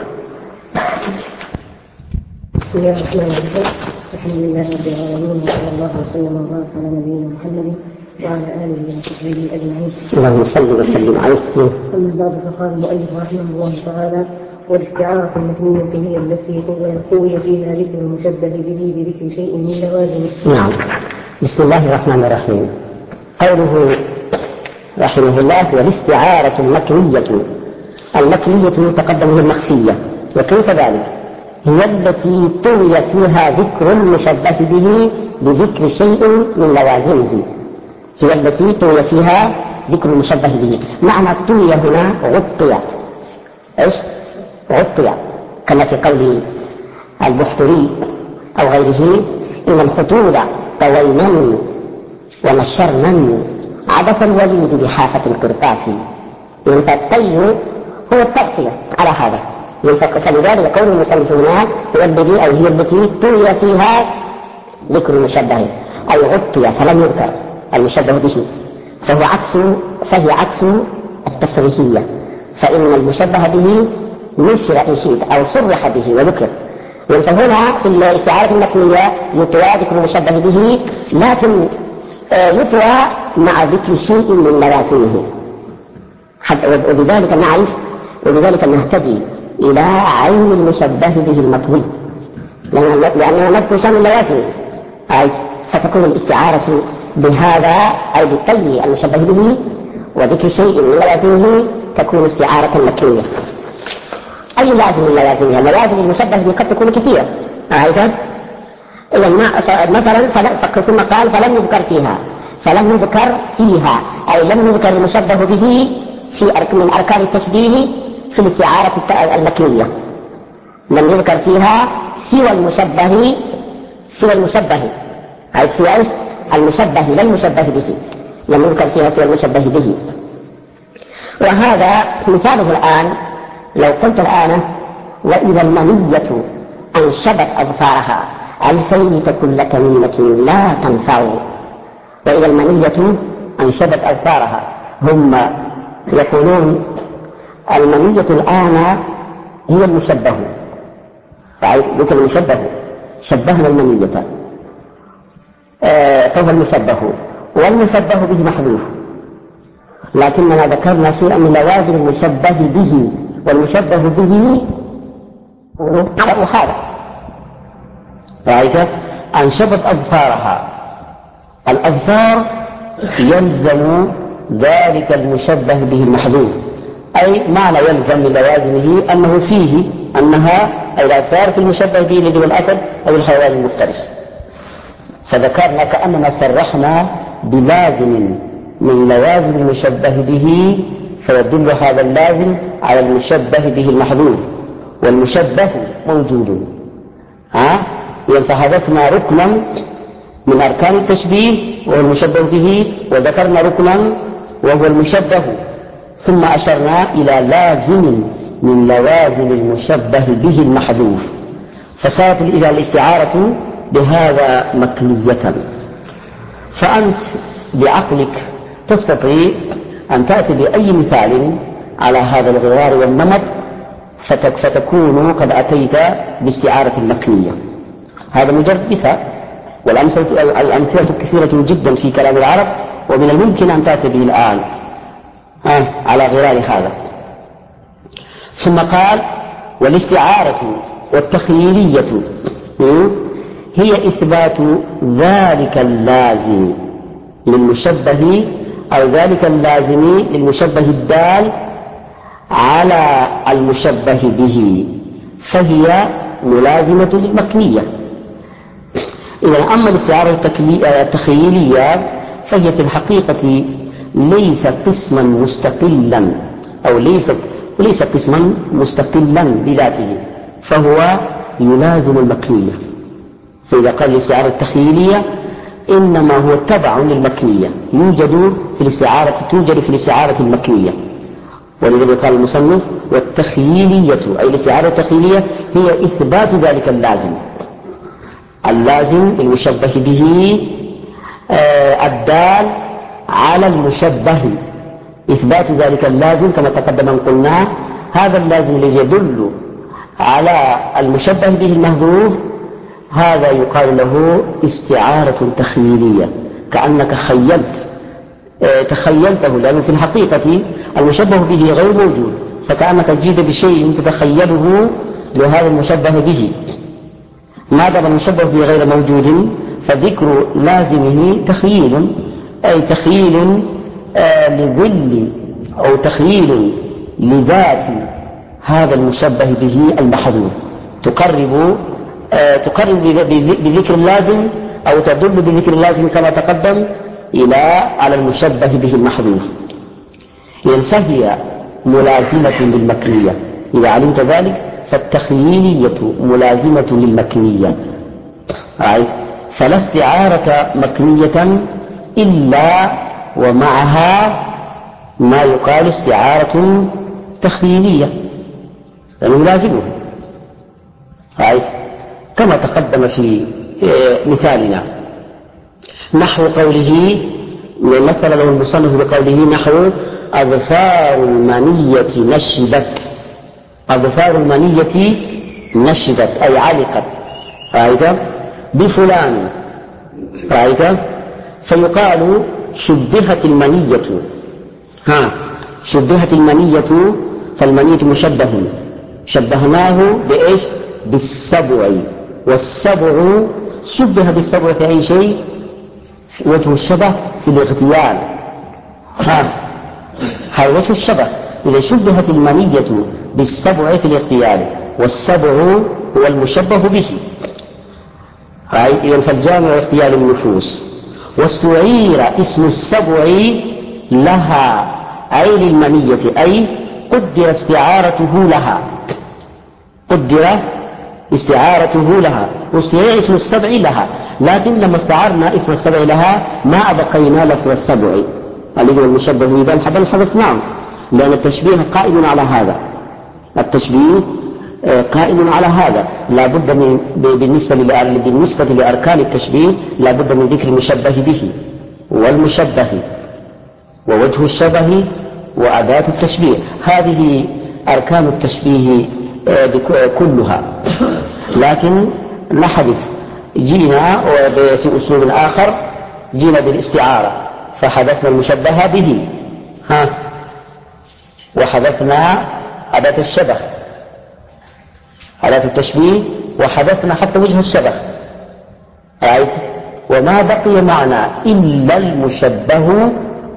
بسم الله الرحمن الرحيم، الحمد لله رب العالمين، وصلى الله وسلم وبارك على نبينا محمد وعلى آله وصحبه أجمعين. اللهم صل وسلم عليه. أما بعد، فقال المؤلف رحمه الله تعالى: والاستعارة المكنية هي التي قوي فيها ذكر المشبه به بذكر شيء من لوازمه. نعم. بسم الله الرحمن الرحيم. قوله رحمه الله: والاستعارة المكنية تقدم هي المخفية. وكيف ذلك؟ هي التي طوي فيها ذكر المشبه به بذكر شيء من لوازمه. هي التي طوي فيها ذكر المشبه به. معنى الطوي هنا غطي. ايش؟ غطي، كما في قول البحتري أو غيره: إن الخطوط طوينني ونشرنني عبث الوليد بحافة القرطاس. فالطي هو التغطية على هذا. فلذلك قول المصنف هنا هو الذي أو هي التي طوي فيها ذكر المشبه، أي غطي فلم يذكر المشبه به، فهي عكس التصريحية. فإن المشبه به نشر إن شئت أو صرح به وذكر. فهنا في الاستعارة المكنية يطوى ذكر المشبه به، لكن يطوى مع ذكر شيء من لوازمه. وبذلك نهتدي إلى عين المشبه به المطوي، لأننا نذكر شيء من لوازمه، فتكون الاستعارة بهذا أي بالطي المشبه به وذكر شيء من لوازمه تكون استعارة مكنية. أي لازم من لوازمها؟ لوازم المشبه به قد تكون كثيرة. مثلا ثم قال فلم يذكر فيها أي لم يذكر المشبه به من أركان التشبيه في الاستعارة المكنية. لم يذكر فيها سوى المشبه سوى المشبه لا المشبه به. لم يذكر فيها سوى المشبه به. وهذا مثاله الآن لو قلت الآن: وإذا المنية أنشبت أظفارها الفيت كل كمينة لا تنفع. وإذا المنية أنشبت أظفارها، هم يقولون المنية الآن هي المشبه، ذكر المشبه، شبهنا المنية فهو المشبه، والمشبه به محذوف، لكننا ذكرنا شيئا من لوازم المشبه به، والمشبه به على هذا. رأيت؟ أنشبت أظفارها، الأظفار يلزم ذلك المشبه به المحذوف، أي معنى يلزم من لوازمه أنه فيه أنها أي الأظفار في المشبه به الذي هو الأسد أو الحيوان المفترس. فذكرنا كأننا صرحنا بلازم من لوازم المشبه به، فيدل هذا اللازم على المشبه به المحذوف، والمشبه موجود. فحذفنا ركنا من أركان التشبيه وهو المشبه به، وذكرنا ركنا وهو المشبه، ثم أشرنا إلى لازم من لوازم المشبه به المحذوف، فصارت الاستعارة بهذا مكنية. فأنت بعقلك تستطيع أن تأتي بأي مثال على هذا الغرار والنمط، فتكون قد أتيت باستعارة مكنية. هذا مجرد مثال، والأمثلة كثيرة جدا في كلام العرب، ومن الممكن أن تأتي به الآن على غرار هذا. ثم قال: والاستعارة والتخييلية هي إثبات ذلك اللازم للمشبه، أو ذلك اللازم للمشبه الدال على المشبه به، فهي ملازمة للمكنية. إذا أما الاستعارة التخييلية فهي في الحقيقة ليس قسما مستقلا، أو ليس قسما مستقلا بذاته، فهو يلازم المكنية. فإذا قال الاستعارة التخييلية إنما هو تبع للمكنية، توجد في الاستعارة المكنية. ولذلك قال المصنف: والتخييلية، أي الاستعارة التخييلية هي إثبات ذلك اللازم المشبه به الدال على المشبه، إثبات ذلك اللازم كما تقدم أن قلنا. هذا اللازم الذي يدل على المشبه به المحذوف هذا يقال له استعارة تخييلية، كأنك تخيلته، لأنه في الحقيقة المشبه به غير موجود، فكأنك جئت بشيء تتخيله لهذا المشبه به. ما دام المشبه به غير موجود فذكر لازمه تخييل، أي تخييل لظل أو تخييل لذات هذا المشبه به المحذوف، تقرب بذكر اللازم أو تدل بذكر اللازم كما تقدم على المشبه به المحذوف. يعني فهي ملازمة للمكنية. إذا علمت ذلك فالتخييلية ملازمة للمكنية، فلا استعارة مكنية إلا ومعها ما يقال استعارة تخييلية، يعني ملازمه، كما تقدم في مثالنا، نحو قوله، مثل له المصنف بقوله: نحو أظفار المنية نشبت. أظفار المنية نشبت أي علقت، بفلان، فيقال شبهت المنية، شبهت المنية، فالمنية مشبه، شبهناه بإيش؟ بالسبع، والسبع شبه بالسبع في أي شيء؟ وجه الشبه في الاغتيال، هذا وجه الشبه. إذا شبهت المنية بالسبع في الاغتيال، والسبع هو المشبه به، إذن فالجامع اغتيال النفوس. واستعير اسم السبع لها أي للمنية، أي قدر استعارته لها، واستعير اسم السبع لها، لكن لما استعرنا اسم السبع لها ما أبقينا لفظ السبع الذي هو المشبه به، بل حذفناه، لأن التشبيه قائم على هذا، لا بد بالنسبة لأركان التشبيه لا بد من ذكر المشبه به والمشبه ووجه الشبه وأداة التشبيه. هذه أركان التشبيه كلها. لكن نحذف، جينا في أسلوب آخر، جينا بالاستعارة فحذفنا المشبه به، وحذفنا أداة الشبه، أداة التشبيه، وحذفنا حتى وجه الشبه، وما بقي معنا إلا المشبه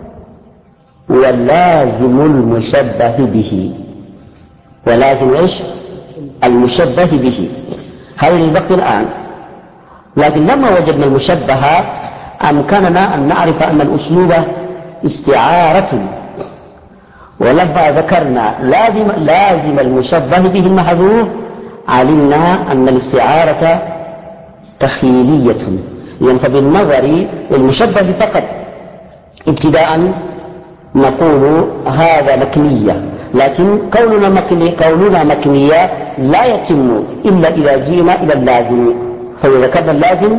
ولازم المشبه به، ولازم إيش؟ المشبه به، هذا اللي بقي الآن. لكن لما وجدنا المشبه أمكننا أن نعرف أن الأسلوب استعارة، ولما ذكرنا لازم المشبه به المحذوف علمنا أن الاستعارة تخييلية. يعني فبالنظر المشبه فقط ابتداء نقول هذا مكنية، لكن كوننا مكنية لا يتم إلا إذا جينا إلى اللازم، فإذا كان اللازم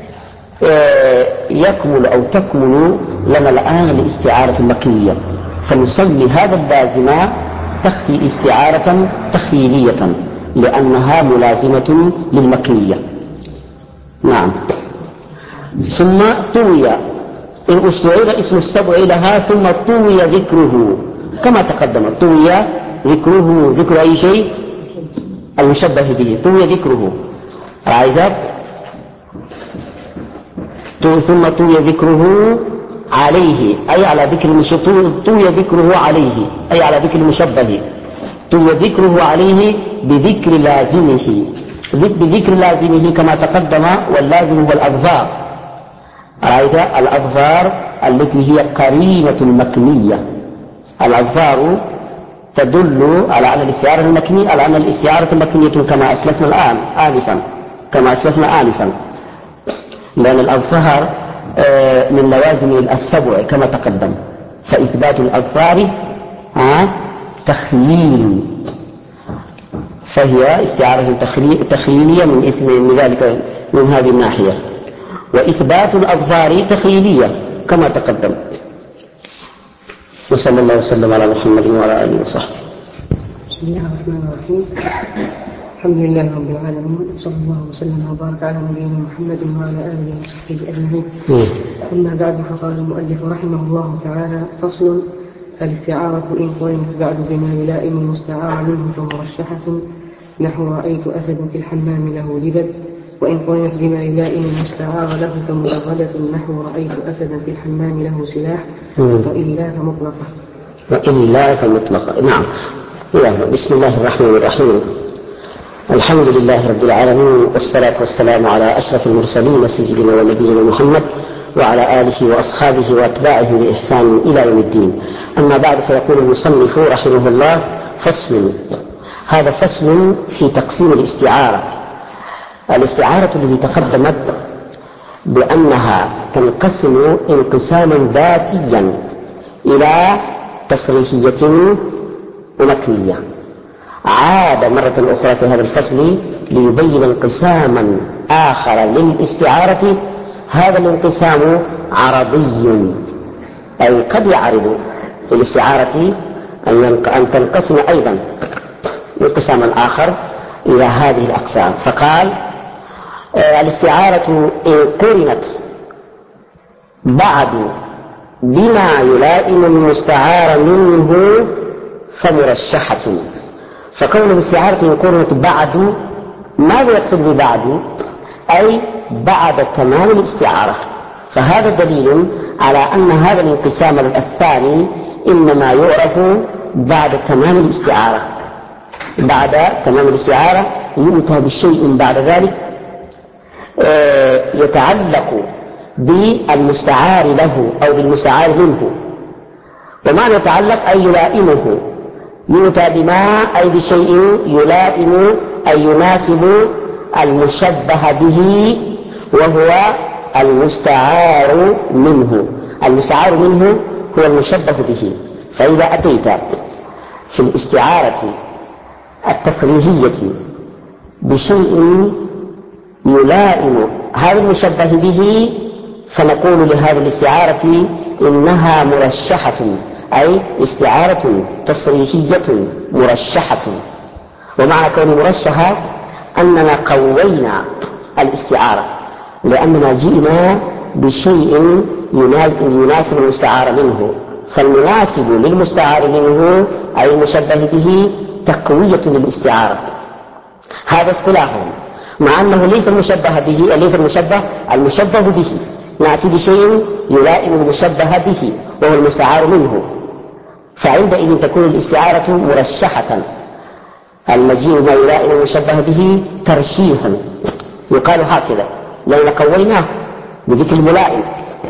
يكمل أو تكمل لنا الآن الاستعارة المكنية، فنسمي هذا اللازم استعارة تخييلية لأنها ملازمة للمكنية. نعم. ثم طوي، إن استعير اسم السبع لها ثم طوي ذكره كما تقدم. طوي ذكره، ذكر أي شيء؟ المشبه به، طوي ذكره. رأيت؟ ثم طوي ذكره عليه، أي على ذكر طوي ذكره عليه أي على ذكر المشبه. طوي ذكره عليه بذكر لازمه، بذكر لازمه كما تقدم. واللازم هو الأظفار. رأيت؟ الأظفار التي هي قرينة المكنية. الأظفار تدل على أن الاستعارة المكنية، على أن الاستعارة مكنية كما أسلفنا الآن آنفا، لأن الأظفار من لوازم السبع كما تقدم. فإثبات الأظفار تخييل، فهي استعارة تخييلية من ذلك، من هذه الناحية. وإثبات الأظفار تخييلية كما تقدم. وصلى الله وسلم على محمد وعلى آله وصحبه. بسم الله الرحمن الرحيم. الحمد لله رب العالمين، صلى الله وسلم وبارك على نبينا محمد وعلى آله وصحبه أجمعين. أما بعد، فقال المؤلف رحمه الله تعالى: فصل: الاستعارة إن قرنت بعد بما يلائم المستعار منه فمرشحة، نحو رأيت أسدا في الحمام له لبد. وإن قرنت بما يلائم المستعار له فمجردة، نحو رأيت أسدا في الحمام له سلاح، وإلا فمطلقة. وإلا فمطلقة. نعم. بسم الله الرحمن الرحيم. الحمد لله رب العالمين، والصلاة والسلام على أشرف المرسلين سيدنا ونبينا محمد وعلى آله وأصحابه وأتباعه بإحسان إلى يوم الدين. أما بعد، فيقول المصنف رحمه الله: فصل. هذا فصل في تقسيم الاستعارة. الاستعارة التي تقدمت بأنها تنقسم انقساما ذاتيا إلى تصريحية ومكنية. عاد مرة أخرى في هذا الفصل ليبين انقساما آخر للاستعارة. هذا الانقسام عرضي، أي قد يعرض للاستعارة أن تنقسم أيضا انقساما آخر إلى هذه الأقسام. فقال: الاستعارة إن قرنت بعد بما يلائم المستعار منه فمرشحة. فكون الاستعارة إن قرنت بعد، ماذا يقصد ببعد؟ أي بعد تمام الاستعارة. فهذا دليل على أن هذا الانقسام الثاني إنما يعرف بعد تمام الاستعارة. بعد تمام الاستعارة يؤتى بشيء بعد ذلك يتعلق بالمستعار له أو بالمستعار منه. ومعنى يتعلق أي يلائمه، يؤتى بما أي بشيء يلائم أي يناسب المشبه به، وهو المستعار منه. المستعار منه هو المشبه به. فإذا أتيت في الاستعارة التصريحية بشيء يلائم هذا المشبه به، فنقول لهذه الاستعارة إنها مرشحة، أي استعارة تصريحية مرشحة. ومعنى كون مرشحة أننا قوينا الاستعارة، لأننا جئنا بشيء يناسب المستعار منه. فالمناسب للمستعار منه أي المشبه به تقوية للاستعارة. هذا اصطلاحهم، مع أنه ليس المشبه به، ليس المشبه به. نأتي بشيء يلائم المشبه به وهو المستعار منه، فعندئذ تكون الاستعارة مرشحة. المجيء ما يلائم المشبه به ترشيحا، يقال هكذا لأن قويناه بذكر الملائم.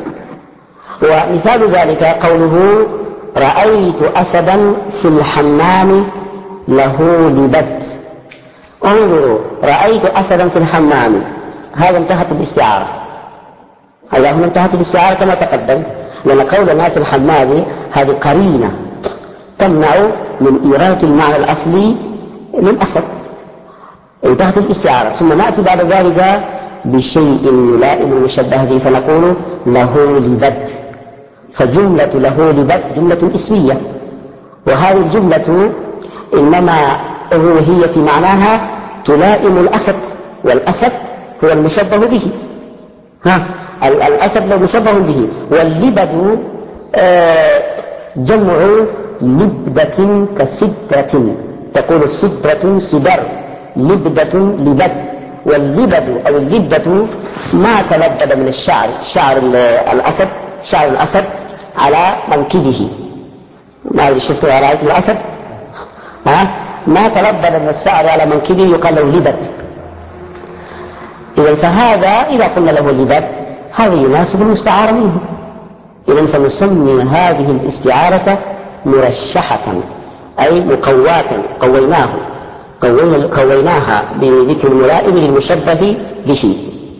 ومثال ذلك قوله: رأيت أسدا في الحمام له لبد. انظروا، رأيت أسدا في الحمام، هذا انتهت الاستعارة. هذا هنا انتهت الاستعارة كما تقدم، لأن قولنا في الحمام هذه قرينة تمنع من إيراد المعنى الأصلي للأسد. انتهت الاستعارة. ثم نأتي بعد ذلك بشيء يلائم المشبه به فنقول له لبد. فجملة له لبد جملة اسمية، وهذه الجملة إنما هي في معناها تلائم الأسد، والأسد هو المشبه به. الأسد لو مشبه به. واللبد جمع لبدة كسدرة، تقول السدرة سدر، لبدة لبد. واللبد أو اللبدة ما تلبد من الشعر، شعر الأسد على منكبه، ما أدري شفتوا على رأيت الأسد ما تلبد من الشعر على منكبه يقال له لبد. إذن فهذا إذا قلنا له لبد هذا يناسب المستعار منه. إذن فنسمي هذه الاستعارة مرشحة، أي مقواة، قويناها بذكر الملائم للمشبه بشيء.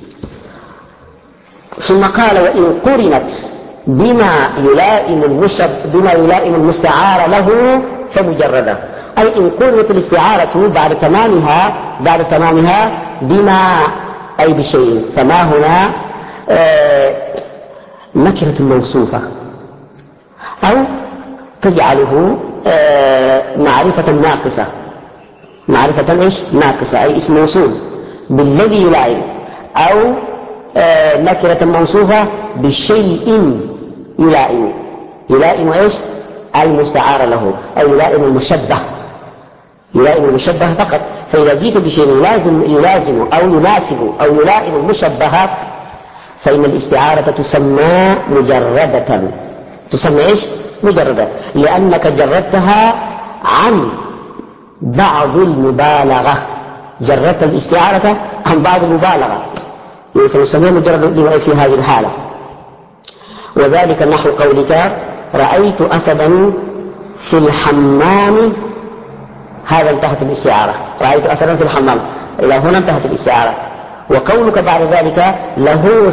ثم قال بعد قرنت بما يلائم المستعار له فمجردة، أي إن قرنت الاستعارة بعد تمامها بما أي بشيء، فما هنا نكرة موصوفة أو تجعله معرفة ناقصة أي اسم موصول بالذي يلائم، أو نكرة موصوفة بشيء يلائم المستعار له، أي يلائم المشبه فقط. فإذا جئت بشيء يلازم أو يناسب أو يلائم المشبه فإن الاستعارة تسمى مجردة، لأنك جردتها عن بعض المبالغة، جردت الاستعارة عن بعض المبالغة، فنسميها مجرد لما في هذه الحالة. وذلك نحو قولك رأيت أسدا في الحمام، هذا انتهت الاستعارة، رأيت أسدا في الحمام، إلى هنا انتهت الاستعارة. وقولك بعد ذلك له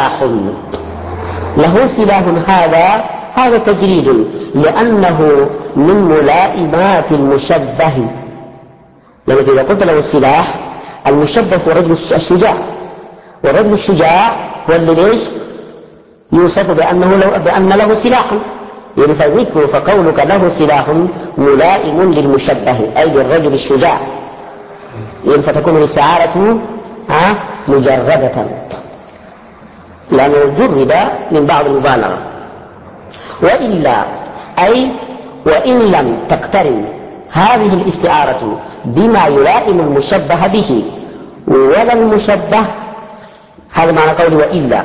سلاح، هذا تجريد، لأنه من ملائمات المشبه. لأنك إذا قلت له السلاح، المشبه هو الرجل الشجاع، والرجل الشجاع هو الذي يوصف بأن له سلاح، يعني فقولك له سلاح ملائم للمشبه أي للرجل الشجاع، يعني فتكون الاستعارة مجردة لأنه جرد من بعض المبالغة. وإلا أي وإن لم تقترن هذه الاستعارة بما يلائم المشبه به ولا المشبه، هذا معنى قولي وإلا،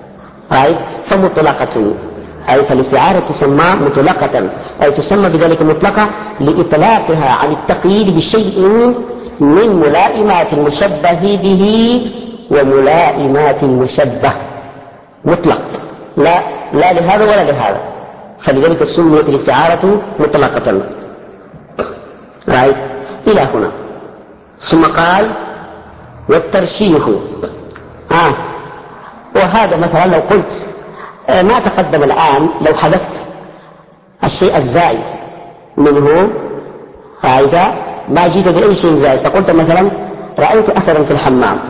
فمطلقة، أي فالاستعارة تسمى مطلقة، أي تسمى بذلك مطلقة لإطلاقها عن التقييد بشيء من ملائمات المشبه به وملائمات المشبه، مطلق، لا لهذا ولا لهذا، فلذلك سميت الاستعارة مطلقة. إلى هنا. ثم قال والترشيح، وهذا مثلا لو قلت ما تقدم الآن، لو حذفت الشيء الزائد منه، ما جيت بأي شيء زائد، فقلت مثلا رأيت أسدا في الحمام،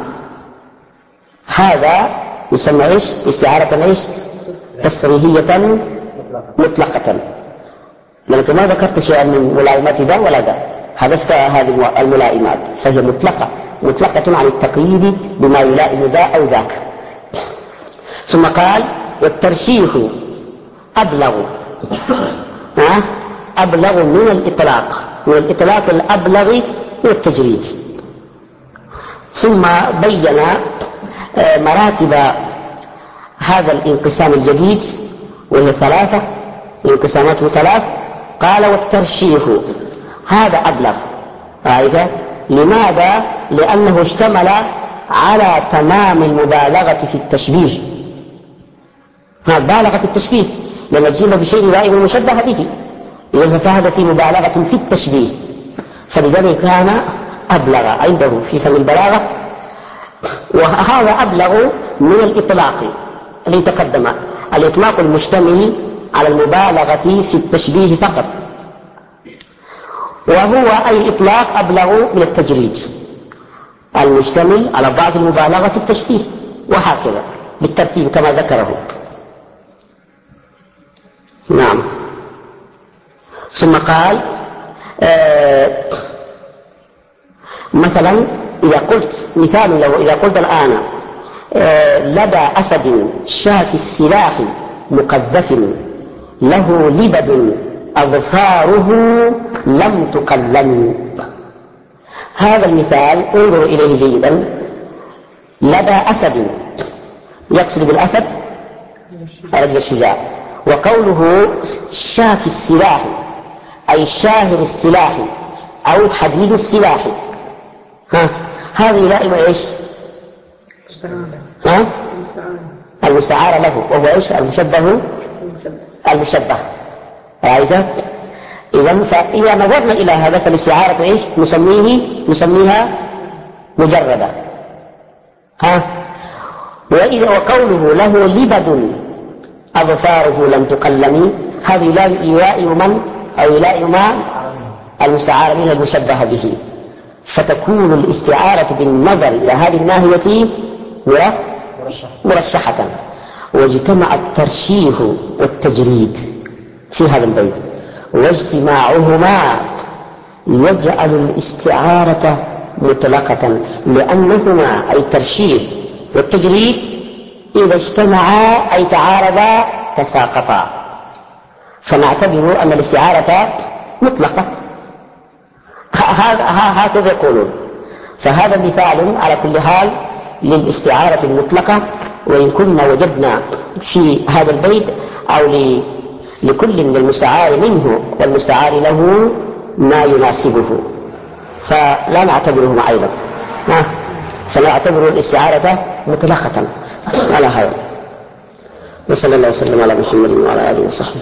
هذا يسمى استعارة تصريحية مطلقة، لأنك ما ذكرت شيئا من ملائمات ذا ولا ذا، حذفت هذه الملائمات، فهي مطلقة عن التقييد بما يلائم ذا أو ذاك. ثم قال والترشيح أبلغ من الإطلاق الأبلغ من التجريد. ثم بين مراتب هذا الانقسام الجديد، وهي ثلاثة، الانقسامات ثلاث. قال والترشيح هذا أبلغ، لماذا؟ لأنه اشتمل على تمام المبالغة في التشبيه، بالغ في التشبيه، لأن الجيل بشيء يلائم المشبه به، إذا فهذا في مبالغة في التشبيه، فلذلك كان أبلغ عنده في فن البلاغة. وهذا أبلغ من الإطلاق الذي تقدم، الإطلاق المشتمل على المبالغة في التشبيه فقط، وهو أي إطلاق أبلغ من التجريد المشتمل على ضعف المبالغة في التشبيه، وهكذا بالترتيب كما ذكره. نعم. ثم قال مثلا إذا قلت مثال له، إذا قلت الآن لدى أسد شاك السلاح مقذف له لبد أظفاره لم تقلم. هذا المثال انظروا إليه جيدا. لدى أسد يقصد بالأسد الرجل الشجاع، وقوله شاك السلاح أي شاهر السلاح أو حديد السلاح. هذا يلائم إيش؟ المستعار له، وهو إيش؟ المشبه. رأيت؟ فإذا نظرنا إلى هذا فالاستعارة إيش؟ نسميها مجردة. وقوله له لبد أظفاره لم تقلم، هذا يلائم من؟ أو يلائم المستعار منه المشبه به، فتكون الاستعارة بالنظر إلى هذه الناحية مرشحة. واجتمع الترشيح والتجريد في هذا البيت، واجتماعهما يجعل الاستعارة مطلقة، لأنهما أي الترشيح والتجريد إذا اجتمعا أي تعارضا تساقطا، فنعتبر أن الاستعارة مطلقة. هكذا يقولون. فهذا مثال على كل حال للاستعارة المطلقة، وإن كنا وجدنا في هذا البيت أو لكل من المستعار منه والمستعار له ما يناسبه، فلا نعتبرهما أيضا، فنعتبر الاستعارة مطلقة على هذا. وصلى الله وسلم على محمد وعلى آله وصحبه.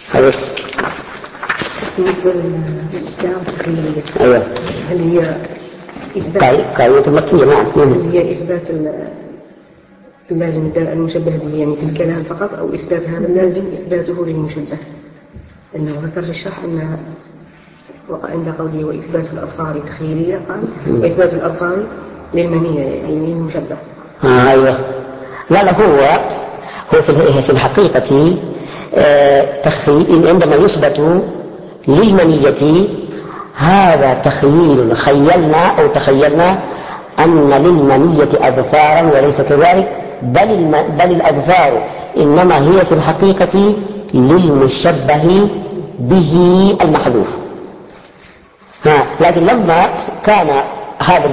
بالنسبة للاستعارة التخيلية، أيوة. هل هي قاعدة مكية؟ نعم. هل هي إثبات اللازم المشبه به يعني في الكلام فقط، أو إثبات هذا اللازم إثباته للمشبه؟ أنه ذكر في الشرح أن عند قوله وإثبات الأظفار تخيلية، قال وإثبات الأظفار للمنية يعني للمشبه. أيوة. لا هو في الحقيقة عندما يثبت للمنية هذا تخيل، تخيلنا أن للمنية أظفارا وليس كذلك، بل الأظفار إنما هي في الحقيقة للمشبه به المحذوف. لكن لما كان هذا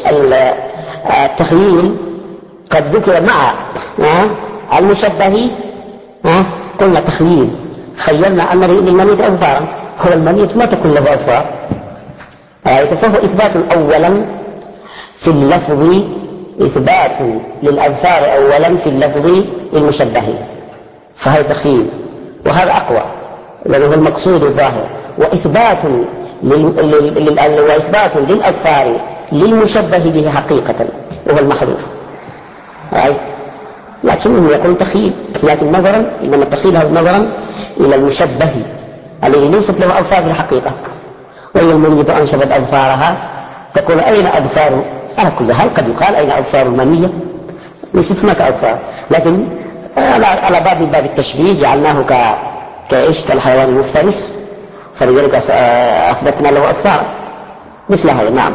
التخيل قد ذكر مع المشبه، قلنا تخيل، خيلنا أن للمنية أظفارا، هو المنية ما تكون له أظفار، فهو إثبات أولا في اللفظ، إثبات للأظفار أولا في اللفظ المشبه، فهذا تخيل، وهذا أقوى لأنه المقصود الظاهر، وإثبات للأظفار للمشبه به حقيقة وهو المحذوف، لكنه يقول تخيل، لكن نظرا، إنما التخيل هذا نظرا إلى المشبه الذي ليست له أظفار في الحقيقة. وإذا المنية أنشبت أظفارها تقول أين أظفار؟ هل قد يقال أين أظفار المنية؟ ليست هناك أظفار، لكن على باب التشبيه جعلناه كالحيوان المفترس، فلذلك أثبتنا له أظفار مثل هذا. نعم.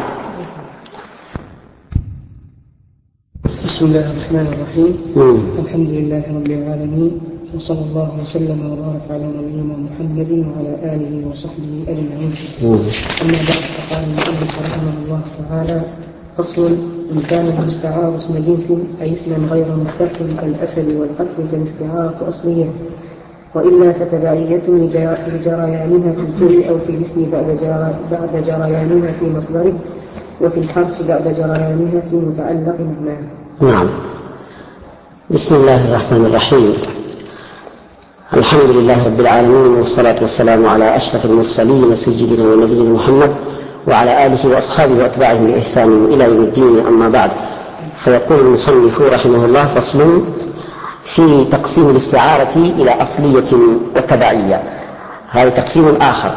بسم الله الرحمن الرحيم. الحمد لله رب العالمين، وصلى الله وسلم وبارك على نبينا محمد وعلى آله وصحبه أجمعين. أما بعد، فقال المؤلف رحمه الله تعالى: فصل: إن كان المستعار اسم جنس أي اسما غير مستحكم كالأسد والقتل فالاستعارة أصلية، وإلا فتبعيته لجريانها في الفعل أو في الاسم بعد جريانها في مصدره، وفي الحرف بعد جريانها في متعلق معناه. نعم. بسم الله الرحمن الرحيم. الحمد لله رب العالمين، والصلاة والسلام على أشرف المرسلين سيدنا ونبينا محمد وعلى آله وأصحابه وأتباعه بإحسان إلى يوم الدين. أما بعد، فيقول المصنف رحمه الله: فصل في تقسيم الاستعارة إلى أصلية وتبعية. هذا تقسيم آخر،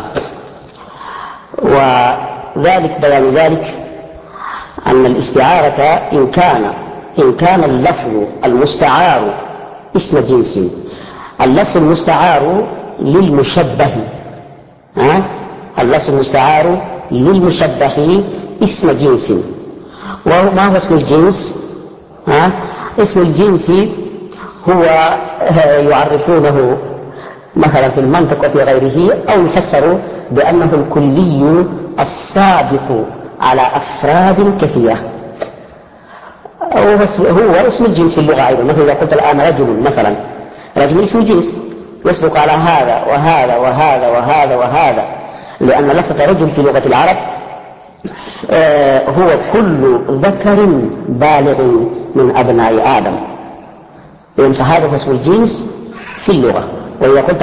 وذلك بيان ذلك أن الاستعارة إن كان اللفظ المستعار اسم جنس، اللفظ المستعار للمشبه، اللفظ المستعار للمشبه اسم جنس. وما هو اسم الجنس؟ اسم الجنس هو يعرفونه مثلا في المنطق وفي غيره، أو يفسر بأنه الكلي السابق على أفراد كثيرة. هو اسم الجنس في اللغة أيضا. مثلا إذا قلت الآن رجل مثلا، رجل اسم جنس يصدق على هذا وهذا وهذا وهذا وهذا، لأن لفظة رجل في لغة العرب هو كل ذكر بالغ من أبناء آدم، فهذا هو اسم الجنس في اللغة. وإذا قلت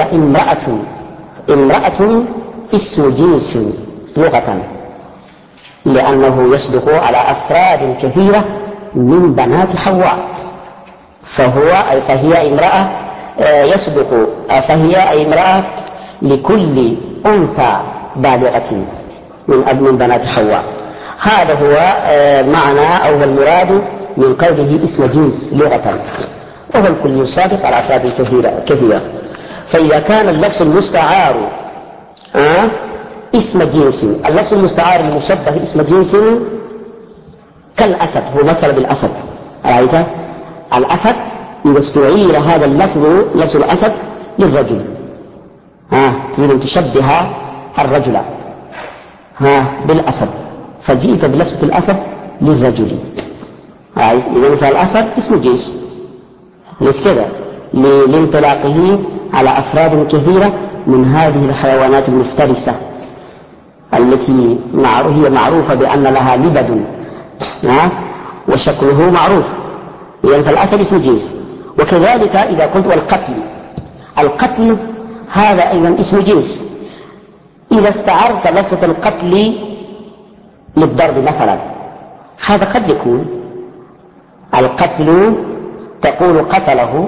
امرأة اسم جنس لغة، لأنه يصدق على أفراد كثيرة من بنات حواء، فهي امرأة يصدق، فهي امرأة لكل أنثى بالغة من بنات حواء. هذا هو معنى أو المراد من قوله اسم جنس لغة، وهو الكلي الصادق على أفراد كثيرة. فإذا كان اللفظ المستعار اسم جنس، اللفظ المستعار المشبه اسم جنس كالأسد، هو مثل بالأسد. رأيت الأسد إذا استعير هذا اللفظ، لفظ الأسد للرجل، تريد أن تشبه الرجل بالأسد، فجئت بلفظة الأسد للرجل. إذا مثل الأسد اسم جنس، ليس كذا، لانطلاقه على أفراد كثيرة من هذه الحيوانات المفترسة التي هي معروفة بأن لها لبد وشكله معروف. يعني فالأسد اسم جنس. وكذلك إذا قلت القتل هذا أيضا اسم جنس. إذا استعرت لفظة القتل للضرب مثلا، هذا قد يكون القتل تقول قتله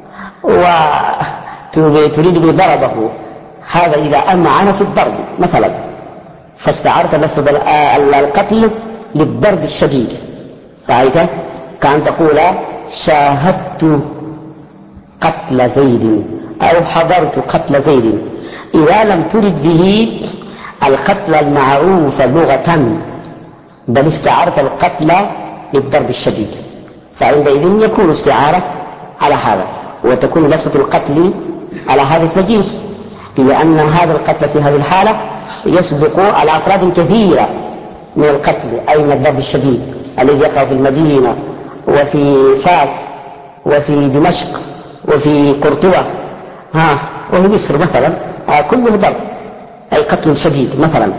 وتريد بضربه، هذا إذا أمعن في الضرب مثلا، فاستعرت لفظة القتل للضرب الشديد. رأيت كأن تقول شاهدت قتل زيد أو حضرت قتل زيد، إذا لم ترد به القتل المعروف لغة، بل استعرت القتل للضرب الشديد، فعندئذ يكون استعارة على هذا، وتكون لفظة القتل على هذا اسم جنس، لأن هذا القتل في هذه الحالة يسبق على أفراد كثيرة من القتل، أي من الضرب الشديد الذي يقع في المدينة وفي فاس وفي دمشق وفي قرطبة وفي مصر مثلا، كله ضرب أي قتل شديد مثلا.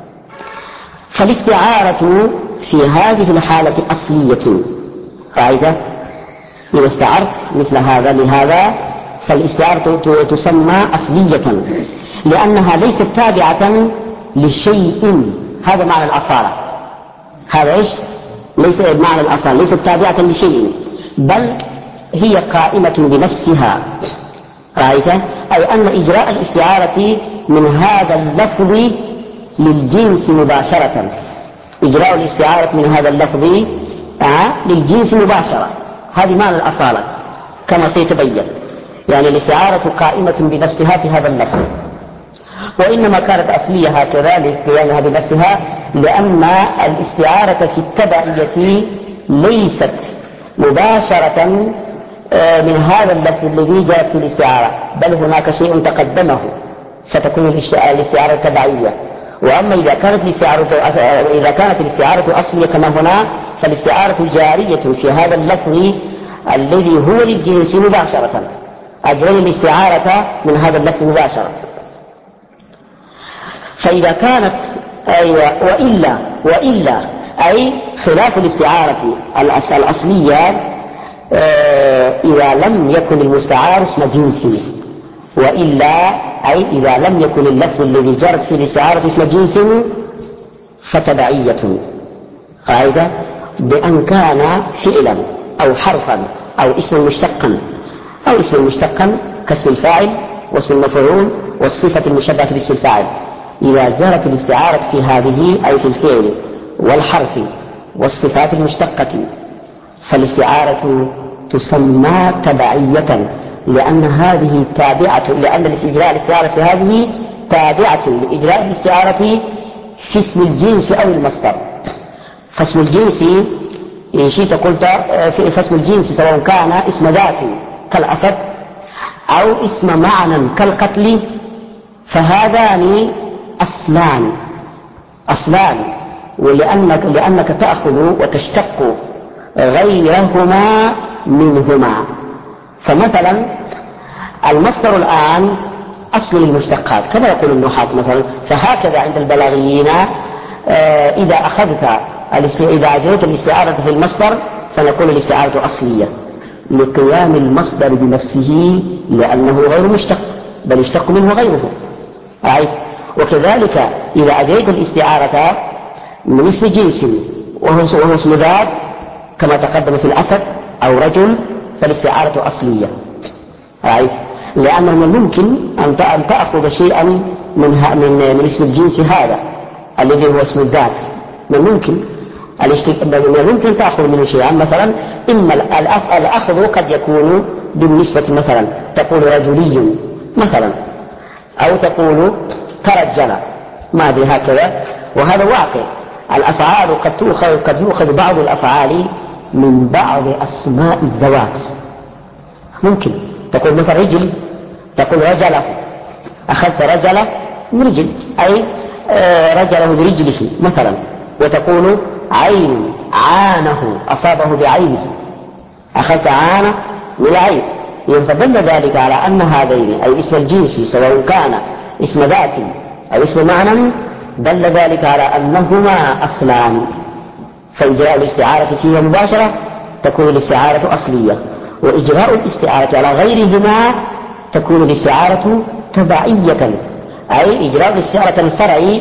فالاستعارة في هذه الحالة أصلية. رأيت إذا استعرت مثل هذا لهذا، فالاستعارة تسمى أصلية، لأنها ليست تابعة لشيء. هذا معنى الأصالة. هذا إيش؟ ليس معنى الأصالة، ليست تابعة لشيء، بل هي قائمة بنفسها. رأيت؟ أي أن إجراء الاستعارة من هذا اللفظ للجنس مباشرة، إجراء الاستعارة من هذا اللفظ للجنس مباشرة، هذه معنى الأصالة كما سيتبين. يعني الاستعارة قائمة بنفسها في هذا اللفظ، وإنما كانت أصلية هكذا لقيامها بنفسها، لأن الاستعارة في التبعية ليست مباشرة من هذا اللفظ الذي جاءت في الاستعارة، بل هناك شيء تقدمه فتكون الاستعارة تبعية. وأما إذا كانت الاستعارة أصلية كما هنا، فالاستعارة جارية في هذا اللفظ الذي هو للجنس مباشرة، أجري الاستعارة من هذا اللفظ مباشرة. فإذا كانت وإلا أي خلاف الاستعارة الأصلية، إذا لم يكن المستعار اسم جنس، وإلا أي إذا لم يكن اللفظ الذي جرت فيه الاستعارة اسم جنس فتبعية، قاعدة بأن كان فعلا أو حرفا أو اسم مشتقا كاسم الفاعل واسم المفعول والصفة المشبهة باسم الفاعل. إذا جرت الاستعارة في هذه أي في الفعل والحرف والصفات المشتقة، فالاستعارة تسمى تبعية، لأن هذه تابعة، لأن إجراء الاستعارة هذه تابعة لإجراء الاستعارة في اسم الجنس أو المصدر. فاسم الجنس إن شئت قلت فاسم الجنس سواء كان اسم ذات كالأسد أو اسم معنى كالقتل فهذان أصلان لأنك تأخذ وتشتق غيرهما منهما. فمثلا المصدر الآن أصل للمشتقات كما يقول النحاة مثلا. فهكذا عند البلاغيين إذا أجريت الاستعارة في المصدر فنقول الاستعارة أصلية لقيام المصدر بنفسه لأنه غير مشتق بل يشتق منه غيره. وكذلك إذا أجريت الاستعارة من اسم جنس وهو اسم ذات كما تقدم في الأسد أو رجل فالاستعارة أصلية، لأنه من الممكن أن تأخذ شيئا من اسم الجنس هذا الذي هو اسم الذات. من ممكن تأخذ منه شيئا. مثلا إما الأخذ قد يكون بالنسبة مثلا تقول رجلي مثلا أو تقول ترجل ما أدري هكذا، وهذا واقع. الأفعال قد يؤخذ بعض الأفعال من بعض أسماء الذوات. ممكن تقول مثلا رجل تقول رجله، أخذت رجله من رجل أي رجله برجله مثلا. وتقول عين عانه أصابه بعينه، أخذت عانه من العين. فدل ذلك على أن هذين أي اسم الجنس سواء كان اسم ذات أو اسم معنى دل ذلك على أنهما أصلان. فإجراء الاستعارة فيها مباشرة تكون الاستعارة أصلية، وإجراء الاستعارة على غيرهما تكون الاستعارة تبعية، أي إجراء الاستعارة الفرعي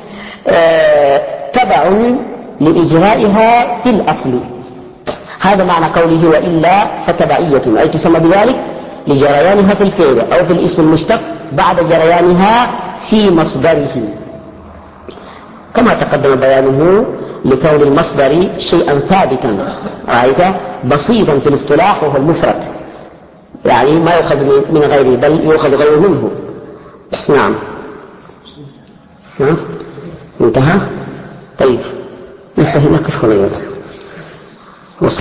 تبع لإجرائها في الأصل. هذا معنى قوله وإلا فتبعية، أي تسمى بذلك لجريانها في الفعل أو في الاسم المشتق بعد جريانها في مصدره، كما تقدم بيانه لكون المصدر شيئا ثابتا بسيطا في الاصطلاح وهو المفرد، يعني ما يؤخذ من غيره بل يؤخذ غيره منه. نعم انتهى. طيب نقف هنا وصل.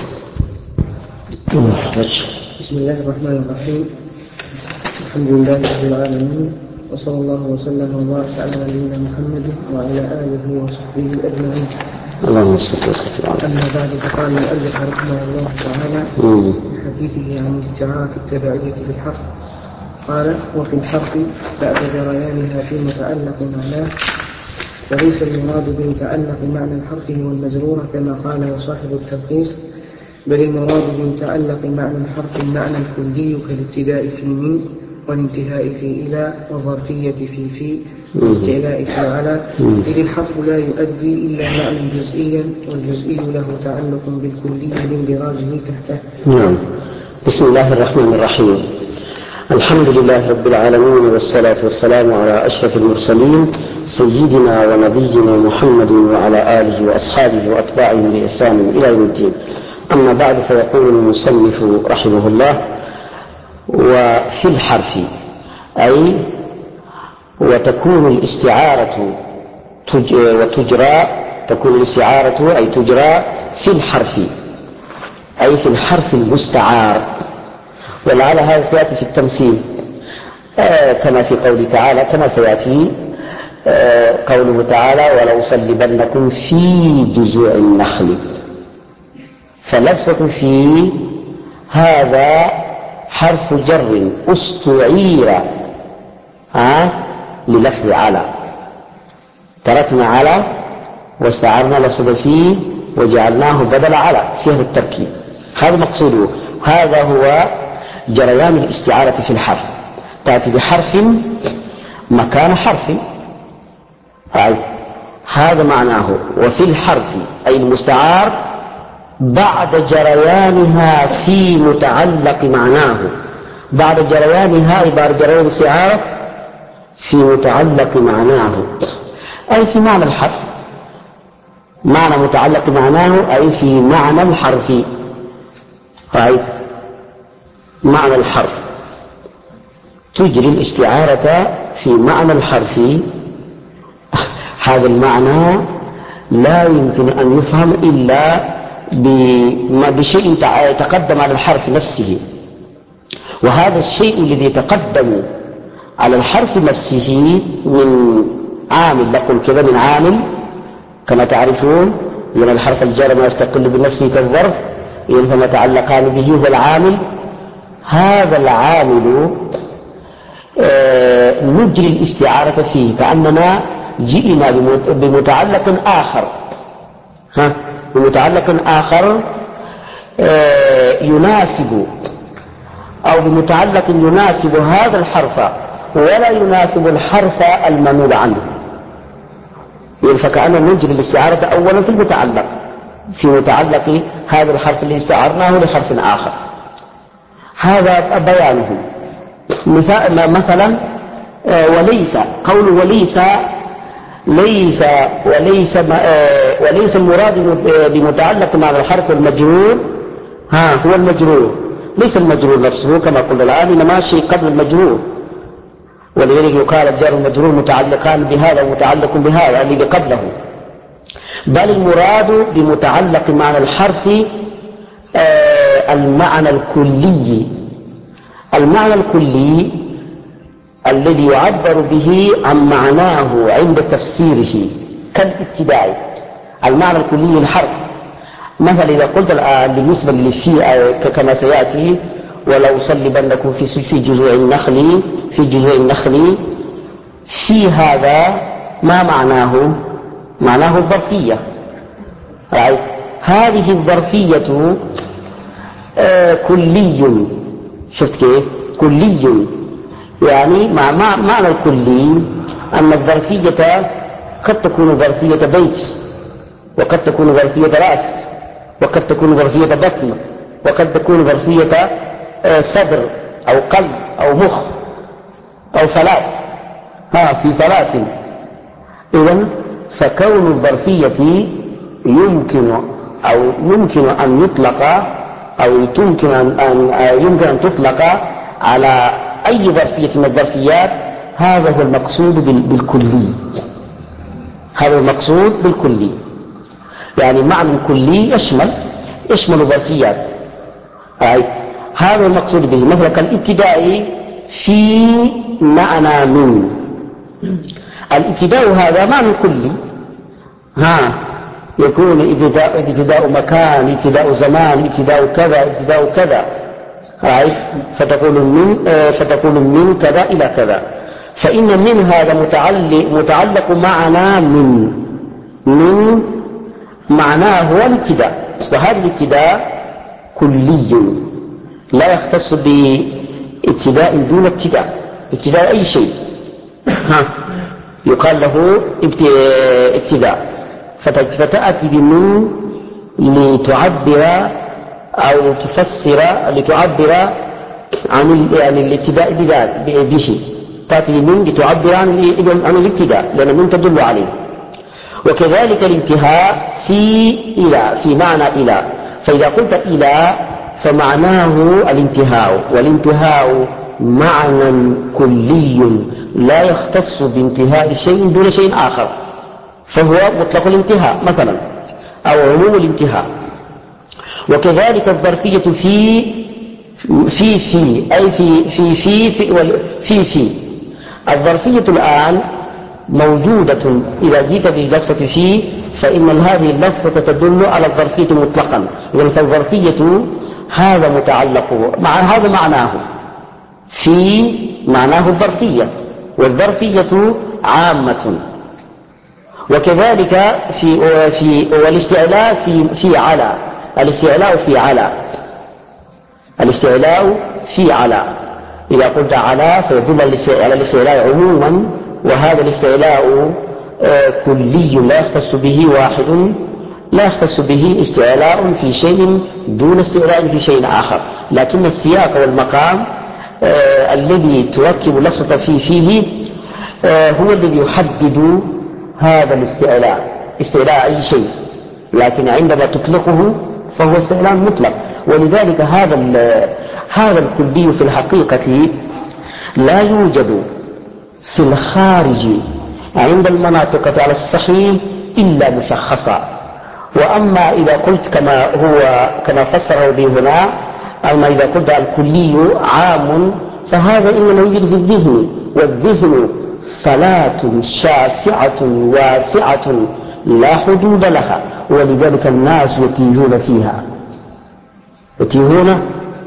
بسم الله الرحمن الرحيم. الحمد لله رب العالمين، وصلى الله وسلم وبارك على نبينا محمد وعلى آله وصحبه أجمعين. اللهم صل وسلم. أما بعد فقال المؤلف رحمه الله تعالى في حديثه عن الاستعارة التبعية في الحرف قال: وفي الحرف بعد جريانها في متعلق معناه، وليس المراد بمتعلق معنى الحرف هو المجرور كما قال صاحب التلخيص، بل المراد بمتعلق معنى الحرف المعنى الكلي كالابتداء في من والانتهاء في إلى والظرفية في والاستعلاء في على، إذ الحرف لا يؤدي إلا معنى جزئيا والجزئي له تعلق بالكلي لاندراجه تحته. نعم. بسم الله الرحمن الرحيم. الحمد لله رب العالمين، والصلاة والسلام على أشرف المرسلين سيدنا ونبينا محمد وعلى آله وأصحابه وأتباعه بإحسان إلى يوم الدين. أما بعد، فيقول المصنف رحمه الله: وفي الحرف أي وتكون الاستعارة تكون الاستعارة أي تجرى في الحرف أي في الحرف المستعار. ولعل هذا سيأتي في التمثيل كما في قوله تعالى، كما سيأتي قوله تعالى: ولأصلبنكم في جذوع النخل. فلفظة في هذا حرف جر استعير للفظ على، تركنا على واستعرنا لفظة في وجعلناه بدل على في هذا التركيب. هذا مقصوده. هذا هو جريان الاستعارة في الحرف، تأتي بحرف مكان حرف. هذا معناه. وفي الحرف أي المستعار بعد جريانها في متعلق معناه، بعد جريانها أي بعد جريان الاستعارة في متعلق معناه أي في معنى الحرف. معنى متعلق معناه أي في معنى الحرف، معنى الحرف تجري الاستعارة في معنى الحرف. هذا المعنى لا يمكن أن يفهم إلا بشيء تقدم على الحرف نفسه، وهذا الشيء الذي يتقدم على الحرف نفسه من عامل، نقول كذا من عامل كما تعرفون، لأن الحرف الجار ما يستقل بنفسه كالظرف، فما تعلقان به هو العامل. هذا العامل نجري الاستعارة فيه كأننا جئنا بمتعلق آخر، بمتعلق آخر يناسب، أو بمتعلق يناسب هذا الحرف ولا يناسب الحرف المنوب عنه. فكأننا نجري الاستعارة أولا في المتعلق، في متعلق هذا الحرف اللي استعرناه لحرف آخر. هذا بيانه. مثلا وليس، قول وليس وليس المراد بمتعلق مع الحرف المجرور هو المجرور، ليس المجرور نفسه كما قلنا الآن، إنما شيء قبل المجرور، ولذلك يقال الجار المجرور متعلقان بهذا ومتعلق بهذا الذي قبله. بل المراد بمتعلق معنى الحرف المعنى الكلي، المعنى الكلي الذي يعبر به عن معناه عند تفسيره كالابتداء، المعنى الكلي للحرف. مثلا إذا قلت الآن بالنسبة للفي كما سيأتي ولو صلبنكم في جذوع النخل، في جذوع النخل، في هذا ما معناه؟ معناه الظرفية. هذه الظرفية كلي، شفت كيف؟ كلي، يعني معنى الكلي أن الظرفية قد تكون ظرفية بيت، وقد تكون ظرفية رأس، وقد تكون ظرفية بطن، وقد تكون ظرفية صدر أو قلب أو مخ أو فلات، في فلات. إذن فكون الظرفية يمكن أن يطلق، أو يمكن أن تطلق على أي ظرفية من الظرفيات. هذا هو المقصود بالكلي، هذا المقصود بالكلي، يعني معنى الكلي يشمل ظرفيات. هذا المقصود به. مثلا كالابتداء في معنى من، الابتداء هذا معنى كلي، يكون ابتداء مكان، ابتداء زمان، ابتداء كذا، ابتداء كذا، فتقول من كذا إلى كذا. فإن من هذا متعلق معنا من معناه هو الابتداء، وهذا الابتداء كلي لا يختص بابتداء دون ابتداء أي شيء، يقال له ابتداء. فتأتي بمن لتعبر أو تفسر، لتعبر عن الابتداء به، تأتي بمن لتعبر عن الابتداء، لأن من تدل عليه. وكذلك الانتهاء في معنى إلى، فإذا قلت إلى فمعناه الانتهاء، والانتهاء معنى كلي لا يختص بانتهاء شيء دون شيء آخر، فهو مطلق الانتهاء مثلا أو عموم الانتهاء. وكذلك الظرفية في أي في الظرفية الآن موجودة. إذا جيت بلفظة في، فإن هذه اللفظة تدل على الظرفية مطلقا. إذن فالظرفية هذا متعلق مع هذا معناه، في معناه الظرفية، والظرفية عامة. وكذلك والاستعلاء في على، الاستعلاء في على، إذا قلت على فيدل على الاستعلاء عموما، وهذا الاستعلاء كلي لا يختص به واحد، لا يختص به استعلاء في شيء دون استعلاء في شيء آخر، لكن السياق والمقام الذي تركب لفظة فيه هو الذي يحدد هذا استعلاء أي شيء، لكن عندما تطلقه فهو استعلاء مطلق. ولذلك هذا الكلي في الحقيقة لا يوجد في الخارج عند المناطق على الصحيح إلا مشخصا، وأما إذا قلت كما فسره به هنا، أما إذا قلت الكلي عام فهذا إنما يوجد في الذهن، والذهن فلاة شاسعة واسعة لا حدود لها، ولذلك الناس يتيهون فيها، يتيهون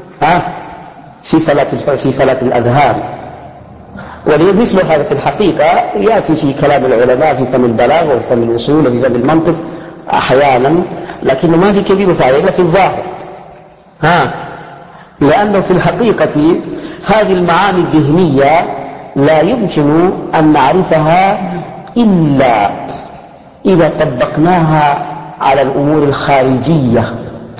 في فلاة الأذهان. ولمثل هذا في الحقيقة يأتي في كلام العلماء في فن البلاغة وفي فن الأصول وفي فن المنطق أحيانا، لكنه ما في كبير فائدة إلا في الظاهر، لأنه في الحقيقة هذه المعاني الذهنية لا يمكن أن نعرفها إلا إذا طبقناها على الأمور الخارجية،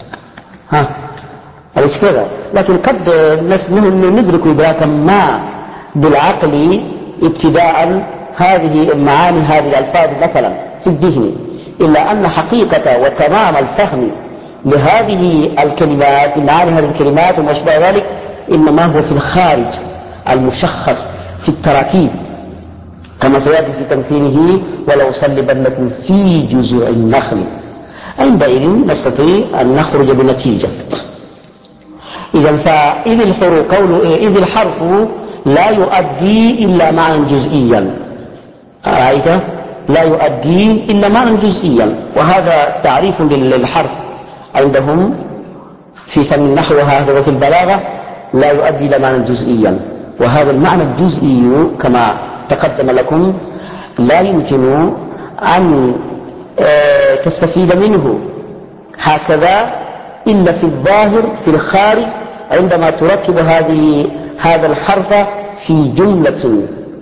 أليس كذا؟ لكن قد ندرك إدراكا ما بالعقل ابتداء هذه المعاني، هذه الألفاظ مثلا في الذهن، إلا أن حقيقة وتمام الفهم لهذه الكلمات، معاني هذه الكلمات وما شابه ذلك، إنما هو في الخارج المشخص في التراكيب، كما سيأتي في تمثيله: ولو صلبنكم في جذوع النخل. عندئذ نستطيع أن نخرج بنتيجة. إذ الحرف لا يؤدي إلا معنى جزئيا، رأيت؟ لا يؤدي إلا معنى جزئيا، وهذا تعريف للحرف عندهم في فن النحو وهذا وفي البلاغة، لا يؤدي إلى معنى جزئيا، وهذا المعنى الجزئي كما تقدم لكم لا يمكن أن تستفيد منه هكذا إلا في الظاهر في الخارج، عندما تركب هذا الحرف في جملة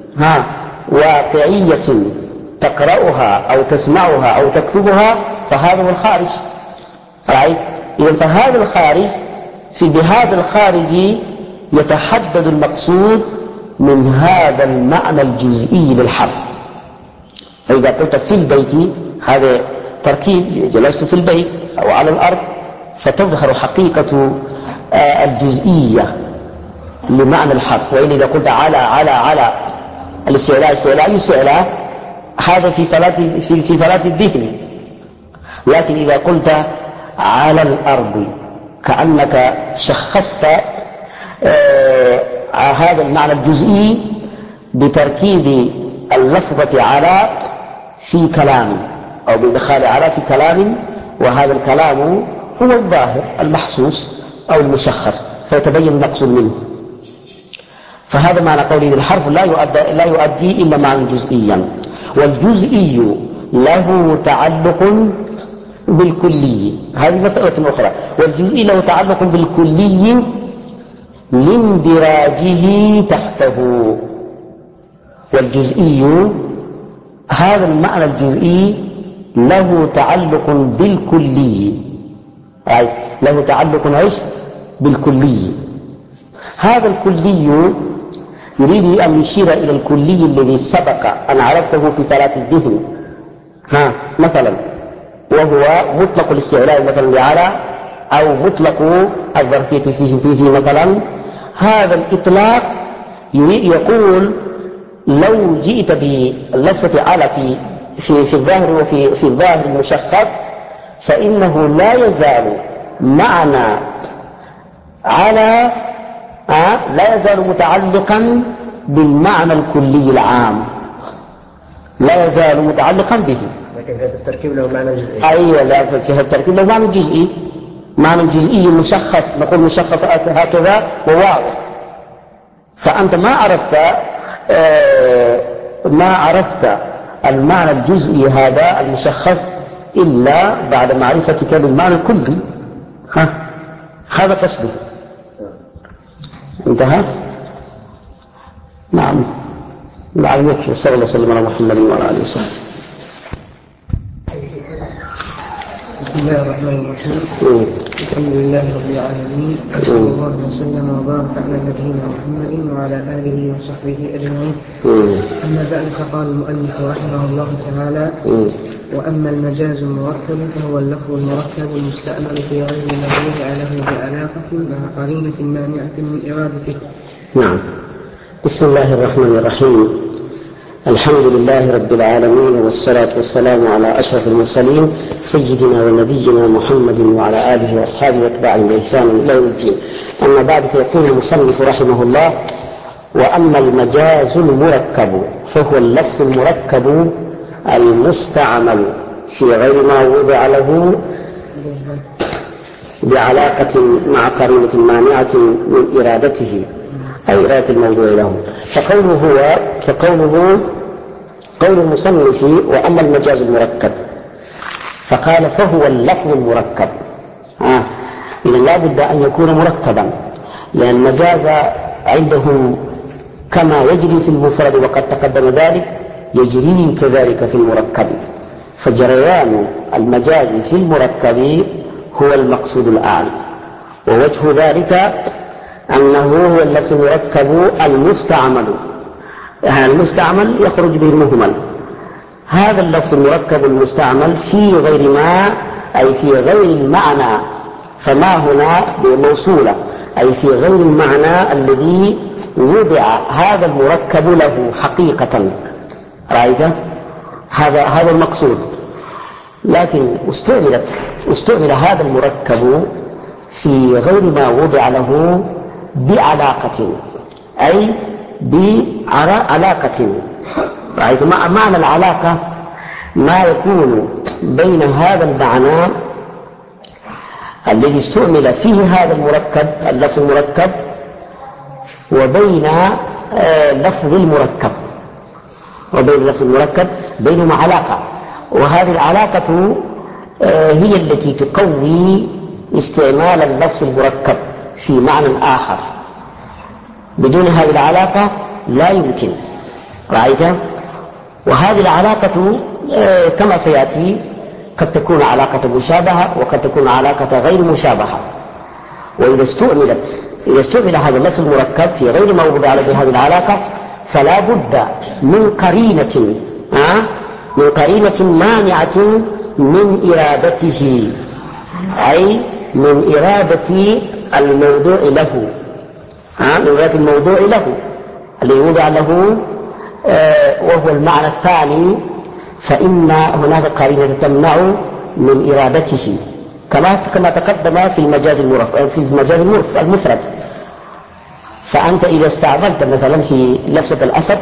واقعية تقرأها أو تسمعها أو تكتبها، فهذا هو الخارج. إذن فهذا الخارج بهذا الخارج يتحدد المقصود من هذا المعنى الجزئي للحرف. فإذا قلت في البيت، هذا تركيب، جلست في البيت أو على الأرض، فتظهر حقيقة الجزئية لمعنى الحرف. وإن إذا قلت على الاستعلاء هذا في فلاة الذهن. لكن إذا قلت على الأرض كأنك شخصت هذا المعنى الجزئي بتركيب اللفظة على في كلام، أو بإدخال على في كلام، وهذا الكلام هو الظاهر المحسوس أو المشخص، فيتبين المقصود منه. فهذا معنى قوله الحرف لا يؤدي إلا معنى جزئيا. والجزئي له تعلق بالكلي، هذه مسألة أخرى. والجزئي له تعلق بالكلي لاندراجه تحته. والجزئي، هذا المعنى الجزئي له تعلق بالكلي، له تعلق بالكلي. هذا الكلي يريد أن يشير إلى الكلي الذي سبق أن عرفته في فلاة الذهن، مثلا، وهو مطلق الاستعلاء مثلا لعلى، أو مطلق الظرفية فيه مثلا. هذا الإطلاق يقول لو جئت باللفظة على في الظاهر وفي الظاهر المشخص، فإنه لا يزال معنى على لا يزال متعلقا بالمعنى الكلي العام، لا يزال متعلقا به. لكن في التركيب له معنى جزئي. أيوة، لا، في التركيب له معنى جزئي، معنى جزئي مشخص، نقول مشخص هكذا وواضح. فأنت ما عرفت المعنى الجزئي هذا المشخص إلا بعد معرفتك للمعنى الكلي. هذا قصده. انتهى؟ نعم. يكفي. صلى الله وسلم على محمد وعلى آله وصحبه. بسم الله الرحمن الرحيم. الحمد لله رب العالمين، وصلى الله وسلم وبارك على نبينا محمد وعلى آله وصحبه أجمعين. أما بعد، فقال المؤلف رحمه الله تعالى: وأما المجاز المركب فهو اللفظ المركب المستعمل في غير ما وضع له بعلاقة مع قرينة مانعة من إرادته. نعم. بسم الله الرحمن الرحيم. الحمد لله رب العالمين، والصلاة والسلام على أشرف المرسلين سيدنا ونبينا محمد وعلى آله وأصحابه واتباعه بإحسان إلى يوم الدين. أما بعد، فيقول المصنف رحمه الله: وأما المجاز المركب فهو اللفظ المركب المستعمل في غير ما وضع له بعلاقة مع قرينة مانعة من إرادته أي إرادة الموضوع له. فقوله قول المصنف: وأما المجاز المركب، فقال فهو اللفظ المركب. إذن لا بد أن يكون مركبا، لأن المجاز عندهم كما يجري في المفرد وقد تقدم ذلك يجري كذلك في المركب، فجريان المجاز في المركب هو المقصود الآن. ووجه ذلك أنه هو اللفظ المركب المستعمل يخرج به المهمل. هذا اللفظ المركب المستعمل في غير ما، أي في غير المعنى، فما هنا بموصولة، أي في غير المعنى الذي وضع هذا المركب له حقيقة. رأيت؟ هذا المقصود. لكن استعمل هذا المركب في غير ما وضع له بعلاقة، أي بعلاقة. رأيت؟ معنى العلاقة ما يكون بين هذا المعنى الذي استعمل فيه هذا المركب، اللفظ المركب، وبين لفظ المركب، بينهما علاقة، وهذه العلاقة هي التي تقوي استعمال اللفظ المركب في معنى آخر. بدون هذه العلاقة لا يمكن. رأيت؟ وهذه العلاقة كما سيأتي قد تكون علاقة مشابهة وقد تكون علاقة غير مشابهة. وإذا استعمل هذا اللفظ المركب في غير ما وضع له بهذه العلاقة، فلا بد من قرينة مانعة من إرادته، أي من إرادة الموضوع له، من إرادة الموضوع له الذي وضع له، وهو المعنى الثاني. فإن هناك قرينة تمنع من إرادته، كما تقدم في المجاز المفرد. فأنت إذا استعملت مثلا في لفظة الأسد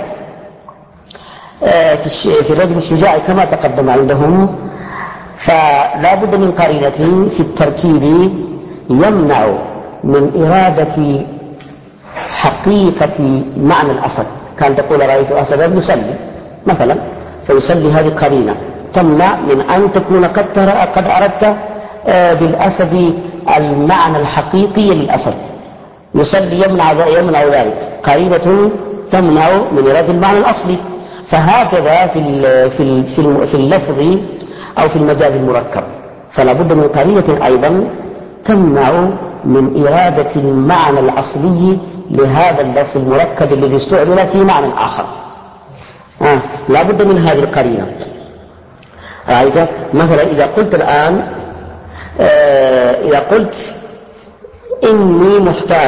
في الرجل الشجاع كما تقدم عندهم، فلا بد من قرينة في التركيب يمنع من إرادة حقيقة معنى الأسد. كان تقول رأيت أسدا يصلي مثلا، فيصلي هذه قرينة تمنع من أن تكون قد أردت بالأسد المعنى الحقيقي للأسد. يصلي يمنع ذلك، قرينة تمنع من إرادة المعنى الأصلي. فهكذا في اللفظ أو في المجاز المركب، فلا بد من قرينة أيضا تمنع من إرادة المعنى الأصلي لهذا اللفظ المركب الذي استعمل في معنى آخر. لا بد من هذه القرينة. رأيت؟ مثلا إذا قلت الآن إني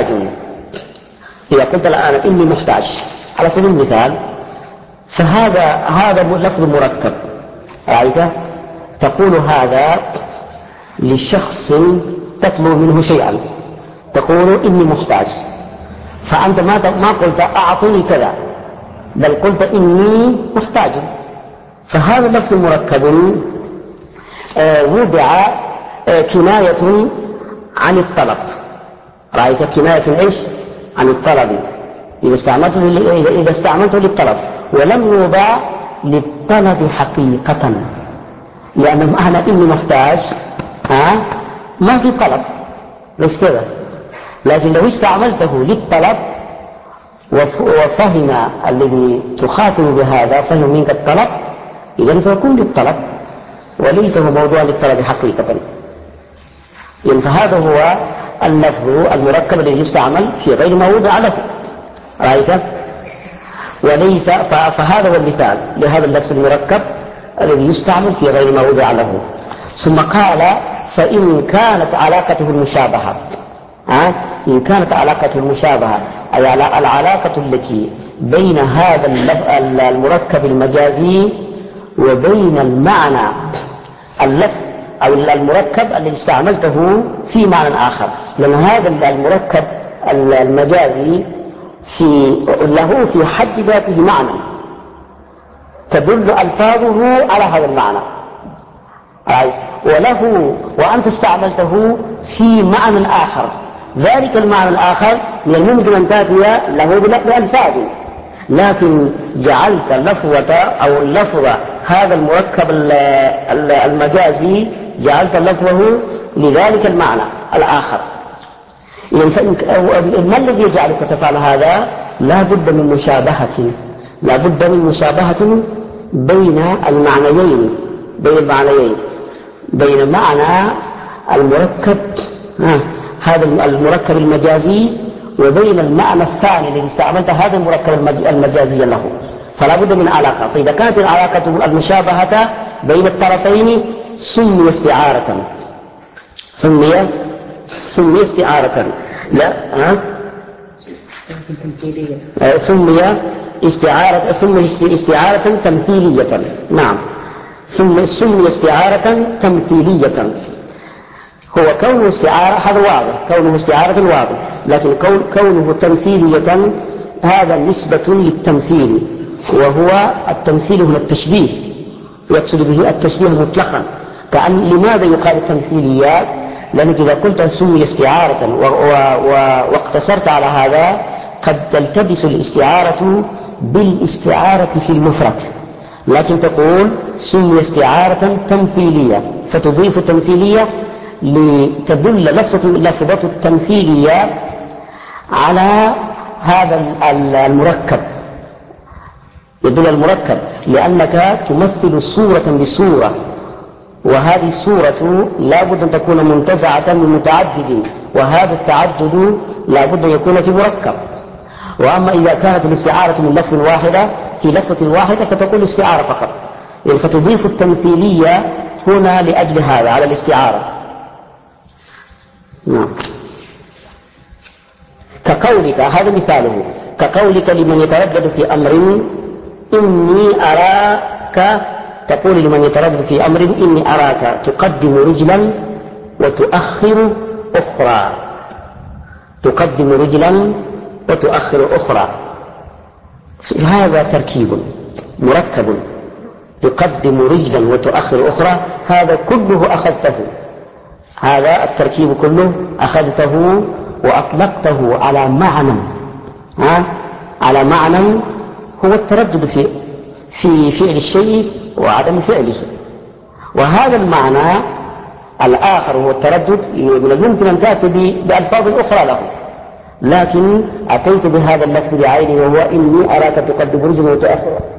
محتاج على سبيل المثال، فهذا لفظ مركب. رأيت؟ تقول هذا لشخص تطلب منه شيئا، تقول إني محتاج، فأنت ما قلت أعطني كذا، بل قلت إني محتاج. فهذا لفظ مركب وضع كناية عن الطلب. رأيت؟ كناية إيش؟ عن الطلب. إذا استعملته للطلب، ولم يوضع للطلب حقيقة، لأن معنى إني محتاج ما في طلب، ليس كذا. لكن لو استعملته للطلب وفهم الذي تخاطب بهذا فهم منك الطلب، إذن فيكون للطلب وليس هو موضوع للطلب حقيقة. فهذا هو اللفظ المركب الذي يستعمل في غير ما وضع له. رأيت؟ فهذا هو المثال لهذا اللفظ المركب الذي يستعمل في غير ما وضع له. ثم قال: فإن كانت علاقته المشابهة، إن كانت علاقة المشابهة أي العلاقة التي بين هذا المركب المجازي وبين المعنى اللفظ أو المركب الذي استعملته في معنى آخر، لأن هذا المركب المجازي له في حد ذاته معنى تدل ألفاظه على هذا المعنى، وأنت استعملته في معنى آخر، ذلك المعنى الآخر من الممكن أن تأتي له بألفاظ، لكن جعلت لفظ هذا المركب المجازي جعلت لفظه لذلك المعنى الآخر. ما الذي يجعلك تفعل هذا؟ لا بد من مشابهة بين المعنيين، بين معنى المركب هذا المركب المجازي وبين المعنى الثاني الذي استعملت هذا المركب المجازي له، فلا بد من علاقة. فإذا كانت العلاقة المشابهة بين الطرفين سمي استعارة، سمي استعارة تمثيلية. نعم، سمي استعارة تمثيلية. هو كونه استعارة هذا واضح، كونه استعارة واضح، لكن كونه تمثيلية هذا نسبة للتمثيل، وهو التمثيل هنا التشبيه، يقصد به التشبيه مطلقا. لماذا يقال تمثيليات؟ لأنك إذا قلت سمي استعارة واقتصرت على هذا قد تلتبس الاستعارة بالاستعارة في المفرد، لكن تقول سمي استعارة تمثيلية، فتضيف التمثيلية لتدل لفظة التمثيلية على هذا المركب، يدل المركب لأنك تمثل صورة بصورة، وهذه الصورة لا بد أن تكون منتزعة من متعدد، وهذا التعدد لا بد أن يكون في مركب. وأما إذا كانت الاستعارة من لفظ واحدة في لفظة واحدة فتقول استعارة فقط، فتضيف التمثيلية هنا لأجل هذا على الاستعارة. نعم. كقولك، هذا مثاله، كقولك لمن يتردد في أمر إني أراك، تقول لمن يتردد في أمر إني أراك تقدم رجلا وتؤخر أخرى، تقدم رجلا وتؤخر أخرى، هذا تركيب مركب، تقدم رجلا وتؤخر أخرى، هذا كله أخذته، هذا التركيب كله أخذته وأطلقته على معنى هو التردد في فعل الشيء وعدم فعله، وهذا المعنى الآخر هو التردد من الممكن أن تأتي بألفاظ أخرى له، لكن أتيت بهذا اللفظ بعينه وهو إني أراك تقدم رجلا وتؤخر